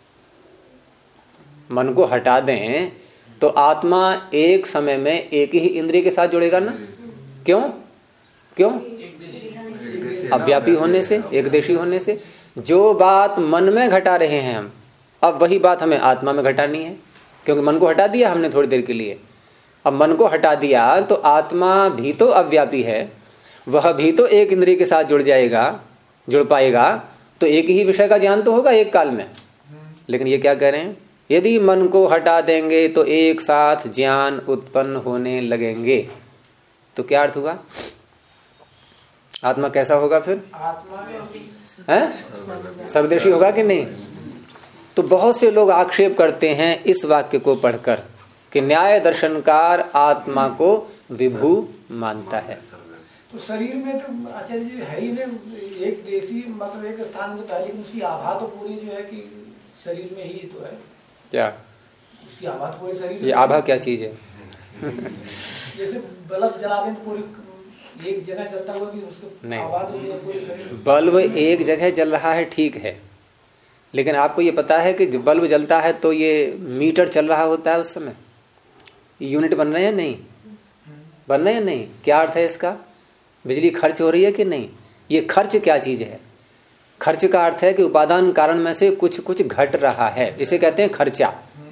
मन को हटा दें तो आत्मा एक समय में एक ही इंद्रिय के साथ जुड़ेगा ना? क्यों? क्यों? अव्यापी होने से, एकदेशी होने से। जो बात मन में घटा रहे हैं हम, अब वही बात हमें आत्मा में घटानी है, क्योंकि मन को हटा दिया हमने थोड़ी देर के लिए। अब मन को हटा दिया तो आत्मा भी तो अव्यापी है, वह भी तो एक इंद्रिय के साथ जुड़ पाएगा, तो एक ही विषय का ज्ञान तो होगा एक काल में। लेकिन ये क्या कह रहे हैं? यदि मन को हटा देंगे तो एक साथ ज्ञान उत्पन्न होने लगेंगे। तो क्या अर्थ हुआ? आत्मा कैसा होगा फिर? सर्वदेशी होगा कि नहीं? तो बहुत से लोग आक्षेप करते हैं इस वाक्य को पढ़कर कि न्याय दर्शनकार आत्मा को विभू मानता है। तो शरीर में तो आचार्य जी है ही नहीं, एक देशी मतलब एक स्थान में था, लेकिन उसकी आभा तो पूरी जो है कि शरीर में ही तो है। क्या उसकी आभा तो पूरे शरीर? ये आभा क्या चीज है? जैसे बल्ब जला दें तो पूरी एक जगह जलता हुआ भी उसको आभा तो पूरे शरीर। बल्ब एक जगह जल रहा है ठीक है, लेकिन आपको ये पता है कि जब बल्ब जलता है तो ये मीटर चल रहा होता है, उस समय यूनिट बन रहे हैं नहीं? बन रहे हैं नहीं? क्या अर्थ है इसका? बिजली खर्च हो रही है कि नहीं? ये खर्च क्या चीज है? खर्च का अर्थ है कि उपादान कारण में से कुछ कुछ घट रहा है, इसे कहते हैं खर्चा।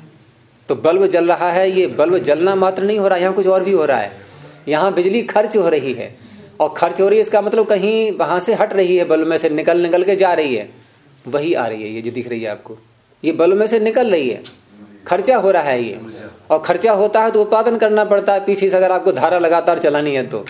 तो बल्ब जल रहा है, ये बल्ब जलना मात्र नहीं हो रहा, यहाँ कुछ और भी हो रहा है। यहाँ बिजली खर्च हो रही है, और खर्च हो रही है इसका मतलब कहीं वहां से हट रही है, बल्ब में से निकल के जा रही है, वही आ रही है। ये जो दिख रही है आपको, ये बल्ब में से निकल रही है, खर्चा हो रहा है ये। और खर्चा होता है तो उत्पादन करना पड़ता है पीछे से, अगर आपको धारा लगातार चलानी है तो।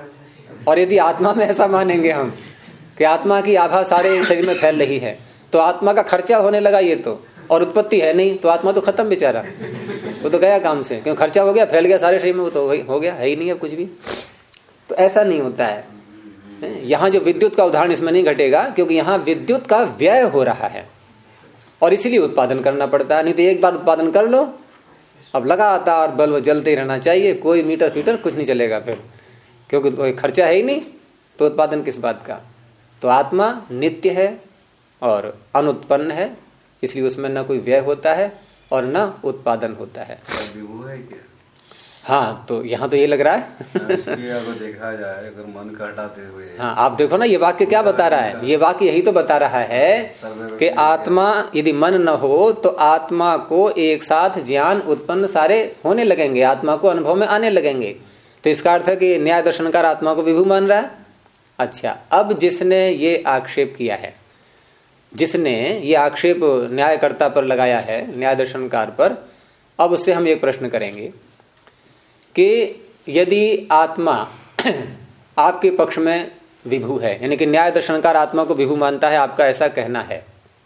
और यदि आत्मा में ऐसा मानेंगे हम कि आत्मा की आभा सारे शरीर में फैल रही है, तो आत्मा का खर्चा होने लगा ये तो, और उत्पत्ति है नहीं, तो आत्मा तो खत्म बेचारा, वो तो गया काम से, क्यों? खर्चा हो गया, फैल गया सारे शरीर में, वो तो हो गया, है ही नहीं अब कुछ भी। तो ऐसा नहीं होता है। यहाँ जो विद्युत का उदाहरण इसमें नहीं घटेगा, क्योंकि यहाँ विद्युत का व्यय हो रहा है और इसीलिए उत्पादन करना पड़ता है। नहीं तो एक बार उत्पादन कर लो, अब लगातार बल्ब जलते रहना चाहिए, कोई मीटर फीटर कुछ नहीं चलेगा फिर, क्योंकि कोई खर्चा है ही नहीं, तो उत्पादन किस बात का? तो आत्मा नित्य है और अनुत्पन्न है, इसलिए उसमें न कोई व्यय होता है और न उत्पादन होता है। विभू है क्या? हाँ, तो यहाँ तो ये लग रहा है अगर देखा जाए, अगर मन का हटाते हुए, हाँ आप देखो ना, ये वाक्य क्या बता रहा है? ये वाक्य यही तो बता रहा है कि आत्मा यदि मन न हो तो आत्मा को एक साथ ज्ञान उत्पन्न सारे होने लगेंगे, आत्मा को अनुभव में आने लगेंगे। तो इसका अर्थ है कि न्याय दर्शनकार आत्मा को विभू मान रहा है। अच्छा, अब जिसने ये आक्षेप किया है, जिसने ये आक्षेप न्यायकर्ता पर लगाया है, न्याय दर्शनकार पर, अब उससे हम एक प्रश्न करेंगे कि यदि आत्मा आपके पक्ष में विभू है, यानी कि न्याय दर्शनकार आत्मा को विभू मानता है, आपका ऐसा कहना है।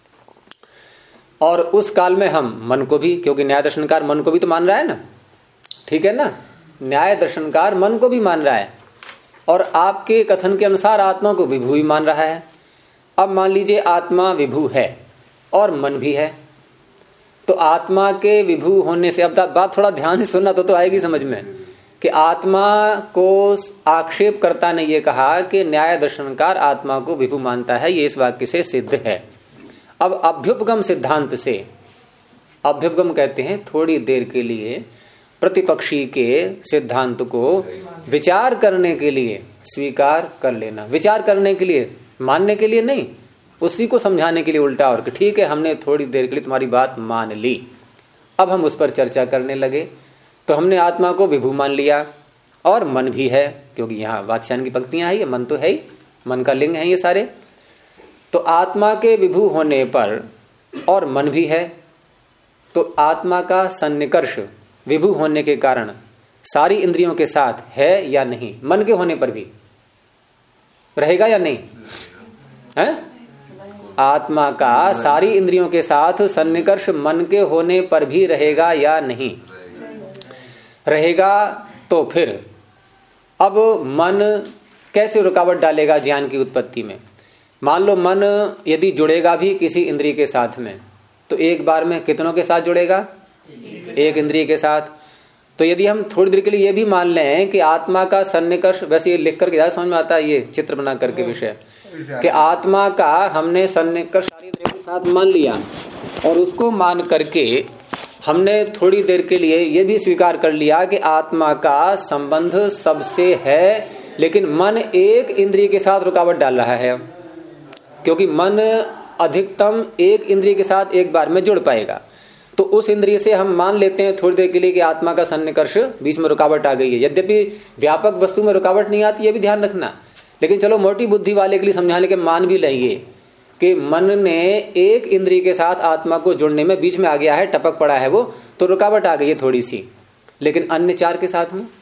और उस काल में हम मन को भी, क्योंकि न्याय दर्शनकार मन को भी तो मान रहा है ना, ठीक है ना, न्याय दर्शनकार मन को भी मान रहा है और आपके कथन के अनुसार आत्मा को विभू भी मान रहा है। अब मान लीजिए आत्मा विभू है और मन भी है, तो आत्मा के विभू होने से, अब बात थोड़ा ध्यान से सुनना तो आएगी समझ में, कि आत्मा को आक्षेप करता ने ये कहा कि न्याय दर्शनकार आत्मा को विभू मानता है, ये इस वाक्य से सिद्ध है। अब अभ्युपगम सिद्धांत से, अभ्युपगम कहते हैं थोड़ी देर के लिए प्रतिपक्षी के सिद्धांत को विचार करने के लिए स्वीकार कर लेना, विचार करने के लिए, मानने के लिए नहीं, उसी को समझाने के लिए उल्टा, और ठीक है हमने थोड़ी देर के लिए तुम्हारी बात मान ली, अब हम उस पर चर्चा करने लगे। तो हमने आत्मा को विभू मान लिया और मन भी है, क्योंकि यहाँ वात्स्यायन की पंक्तियां है, ये मन तो है ही, मन का लिंग है ये सारे। तो आत्मा के विभू होने पर और मन भी है, तो आत्मा का सन्निकर्ष विभू होने के कारण सारी इंद्रियों के साथ है या नहीं, मन के होने पर भी रहेगा या नहीं है? आत्मा का सारी इंद्रियों के साथ सन्निकर्ष मन के होने पर भी रहेगा या नहीं रहेगा। तो फिर अब मन कैसे रुकावट डालेगा ज्ञान की उत्पत्ति में? मान लो मन यदि जुड़ेगा भी किसी इंद्रिय के साथ में, तो एक बार में कितनों के साथ जुड़ेगा? एक इंद्रिय के साथ। तो यदि हम थोड़ी देर के लिए ये भी मान लें कि आत्मा का सन्निकर्ष, वैसे ये लिख करके ज्यादा समझ में आता है, ये चित्र बना करके विषय, कि आत्मा का हमने सन्निकर्ष सारी इंद्रियों के साथ मान लिया और उसको मान करके हमने थोड़ी देर के लिए ये भी स्वीकार कर लिया कि आत्मा का संबंध सबसे है, लेकिन मन एक इंद्रिय के साथ रुकावट डाल रहा है, क्योंकि मन अधिकतम एक इंद्रिय के साथ एक बार में जुड़ पाएगा। तो उस इंद्रिय से हम मान लेते हैं थोड़ी देर के लिए कि आत्मा का सन्निकर्ष, बीच में रुकावट आ गई है। यद्यपि व्यापक वस्तु में रुकावट नहीं आती, ये भी ध्यान रखना, लेकिन चलो मोटी बुद्धि वाले के लिए समझाने के मान भी लेंगे कि मन ने एक इंद्रिय के साथ आत्मा को जुड़ने में बीच में आ गया है, टपक पड़ा है वो, तो रुकावट आ गई है थोड़ी सी, लेकिन अन्य चार के साथ में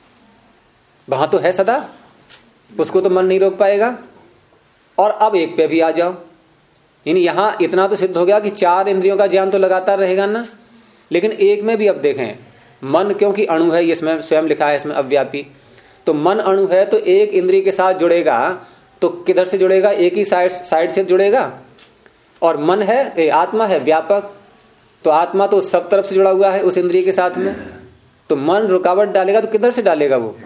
वहां तो है सदा, उसको तो मन नहीं रोक पाएगा। और अब एक पे भी आ जाओ, यानी यहां इतना तो सिद्ध हो गया कि चार इंद्रियों का ज्ञान तो लगातार रहेगा ना, लेकिन एक में भी अब देखें, मन क्योंकि अणु है, इसमें स्वयं लिखा है इसमें अव्यापी, तो मन अणु है तो एक इंद्रिय के साथ जुड़ेगा, तो किधर से जुड़ेगा? एक ही साइड से जुड़ेगा। और मन है, आत्मा है व्यापक, तो आत्मा तो सब तरफ से जुड़ा हुआ है उस इंद्रिय के साथ में, तो मन रुकावट डालेगा तो किधर से डालेगा? वो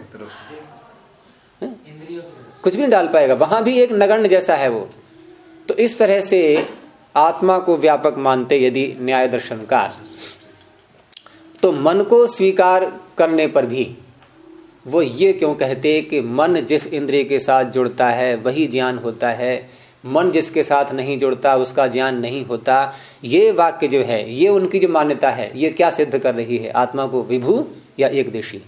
कुछ भी नहीं डाल पाएगा, वहां भी एक नगण्य जैसा है वो। तो इस तरह से आत्मा को व्यापक मानते यदि न्याय दर्शनकार, तो मन को स्वीकार करने पर भी वो ये क्यों कहते कि मन जिस इंद्रिय के साथ जुड़ता है वही ज्ञान होता है, मन जिसके साथ नहीं जुड़ता उसका ज्ञान नहीं होता? ये वाक्य जो है, ये उनकी जो मान्यता है, ये क्या सिद्ध कर रही है? आत्मा को विभू या एकदेशी?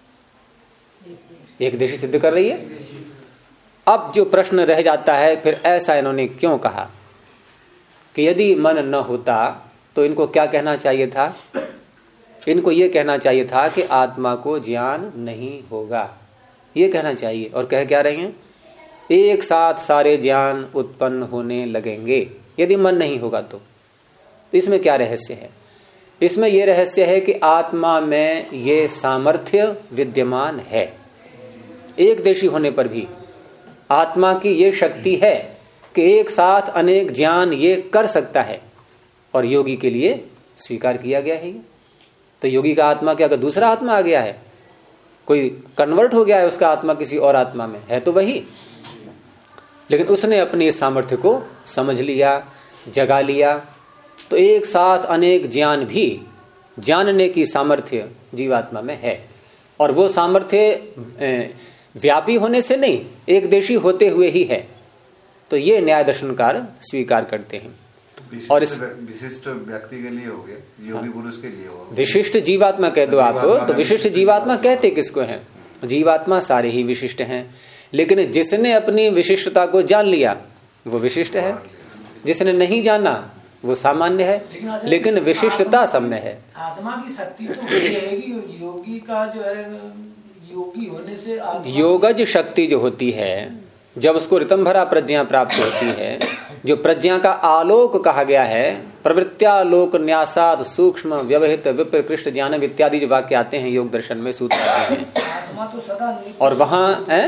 एकदेशी सिद्ध कर रही है। अब जो प्रश्न रह जाता है, फिर ऐसा इन्होंने क्यों कहा कि यदि मन न होता तो इनको क्या कहना चाहिए था? इनको ये कहना चाहिए था कि आत्मा को ज्ञान नहीं होगा, ये कहना चाहिए। और कह क्या रहे हैं? एक साथ सारे ज्ञान उत्पन्न होने लगेंगे यदि मन नहीं होगा तो इसमें क्या रहस्य है? इसमें यह रहस्य है कि आत्मा में ये सामर्थ्य विद्यमान है, एक देशी होने पर भी आत्मा की ये शक्ति है कि एक साथ अनेक ज्ञान ये कर सकता है, और योगी के लिए स्वीकार किया गया है। तो योगी का आत्मा क्या, दूसरा आत्मा आ गया है, कोई कन्वर्ट हो गया है उसका आत्मा किसी और आत्मा में, है तो वही, लेकिन उसने अपनी इस सामर्थ्य को समझ लिया, जगा लिया। तो एक साथ अनेक ज्ञान भी जानने की सामर्थ्य जीवात्मा में है, और वो सामर्थ्य व्यापी होने से नहीं, एक देशी होते हुए ही है। तो ये न्याय दर्शनकार स्वीकार करते हैं। और इस विशिष्ट व्यक्ति के लिए हो गया, योगी पुरुष के लिए हो, विशिष्ट जीवात्मा कह दो आप, तो विशिष्ट जीवात्मा कहते किसको है? जीवात्मा सारे ही विशिष्ट हैं, लेकिन जिसने अपनी विशिष्टता को जान लिया वो विशिष्ट है, जिसने नहीं जाना वो सामान्य है, लेकिन विशिष्टता सब में है। आत्मा की शक्ति तो वही रहेगी, योगी का जो है योगी होने से योगज शक्ति जो होती है, जब उसको ऋतंभरा प्रज्ञा प्राप्त होती है, जो प्रज्ञा का आलोक कहा गया है, प्रवृत्त्यालोक न्यासाद सूक्ष्म व्यवहित विप्रकृष्ट ज्ञानम इत्यादि जो वाक्य आते हैं योग दर्शन में, सूत्र आते हैं, आत्मा तो सदा और वहां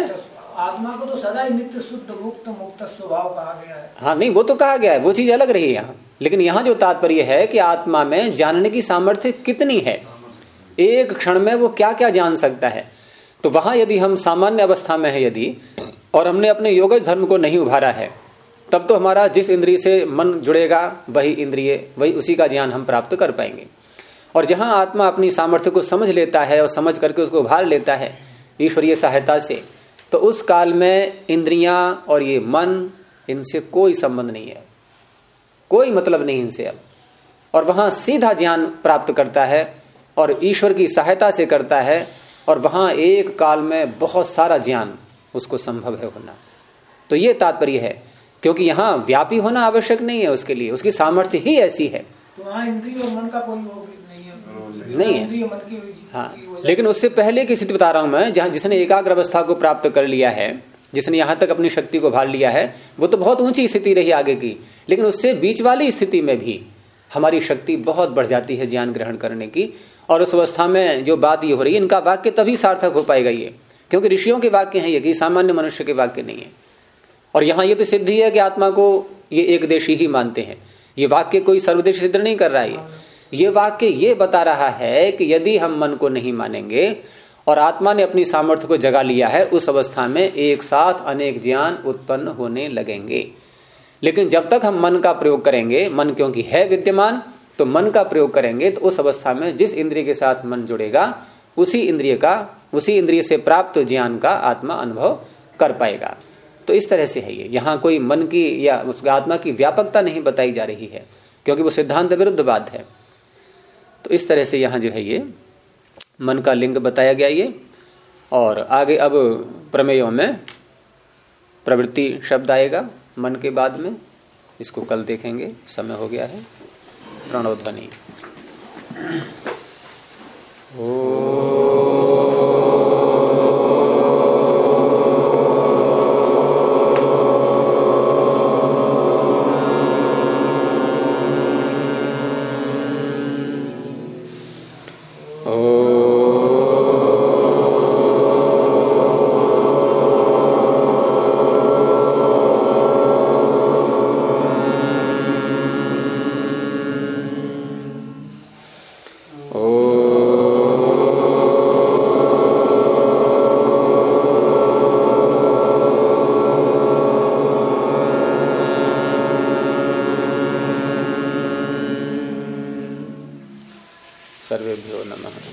आत्मा को तो सदा ही नित्य शुद्ध मुक्त मुक्त स्वभाव कहा गया है। हाँ नहीं, वो तो कहा गया है, वो चीज अलग रही है यहाँ। लेकिन यहाँ जो तात्पर्य है कि आत्मा में जानने की सामर्थ्य कितनी है, एक क्षण में वो क्या क्या जान सकता है। तो वहां यदि हम सामान्य अवस्था में है यदि, और हमने अपने योगज धर्म को नहीं उभारा है, तब तो हमारा जिस इंद्रिय से मन जुड़ेगा वही इंद्रिय, वही उसी का ज्ञान हम प्राप्त कर पाएंगे। और जहां आत्मा अपनी सामर्थ्य को समझ लेता है और समझ करके उसको उभार लेता है ईश्वरीय सहायता से, तो उस काल में इंद्रियां और ये मन, इनसे कोई संबंध नहीं है, कोई मतलब नहीं इनसे अब। और वहां सीधा ज्ञान प्राप्त करता है और ईश्वर की सहायता से करता है, और वहां एक काल में बहुत सारा ज्ञान उसको संभव है होना। तो ये तात्पर्य है, क्योंकि यहाँ व्यापी होना आवश्यक नहीं है उसके लिए, उसकी सामर्थ्य ही ऐसी है। तो वहाँ इंद्रिय और मन का कोई वो नहीं है, नहीं है। इंद्रिय मन की हाँ, लेकिन उससे पहले की स्थिति बता रहा हूं मैं, जहां जिसने एकाग्र अवस्था को प्राप्त कर लिया है, जिसने यहां तक अपनी शक्ति को भाल लिया है, वो तो बहुत ऊंची स्थिति रही आगे की। लेकिन उससे बीच वाली स्थिति में भी हमारी शक्ति बहुत बढ़ जाती है ज्ञान ग्रहण करने की। और उस अवस्था में जो बात ये हो रही है, इनका वाक्य तभी सार्थक हो पाएगा ये, क्योंकि ऋषियों के वाक्य हैं ये, कि सामान्य मनुष्य के वाक्य नहीं है। और यहाँ ये तो सिद्ध ही है कि आत्मा को ये एक देशी ही मानते हैं। ये वाक्य कोई सर्वदेशी सिद्ध नहीं कर रहा है। ये वाक्य ये बता रहा है कि यदि हम मन को नहीं मानेंगे और आत्मा ने अपनी सामर्थ्य को जगा लिया है, उस अवस्था में एक साथ अनेक ज्ञान उत्पन्न होने लगेंगे। लेकिन जब तक हम मन का प्रयोग करेंगे, मन क्योंकि है विद्यमान, तो मन का प्रयोग करेंगे, तो उस अवस्था में जिस इंद्रिय के साथ मन जुड़ेगा, उसी इंद्रिय से प्राप्त ज्ञान का आत्मा अनुभव कर पाएगा। तो इस तरह से है ये, यहाँ कोई मन की या उस आत्मा की व्यापकता नहीं बताई जा रही है, क्योंकि वो सिद्धांत विरुद्ध बात है। तो इस तरह से यहाँ जो है ये मन का लिंग बताया गया ये। और आगे अब प्रमेयों में प्रवृत्ति शब्द आएगा मन के बाद में, इसको कल देखेंगे, समय हो गया है। प्रणव ध्वनि। सर्वेभ्यो नमः।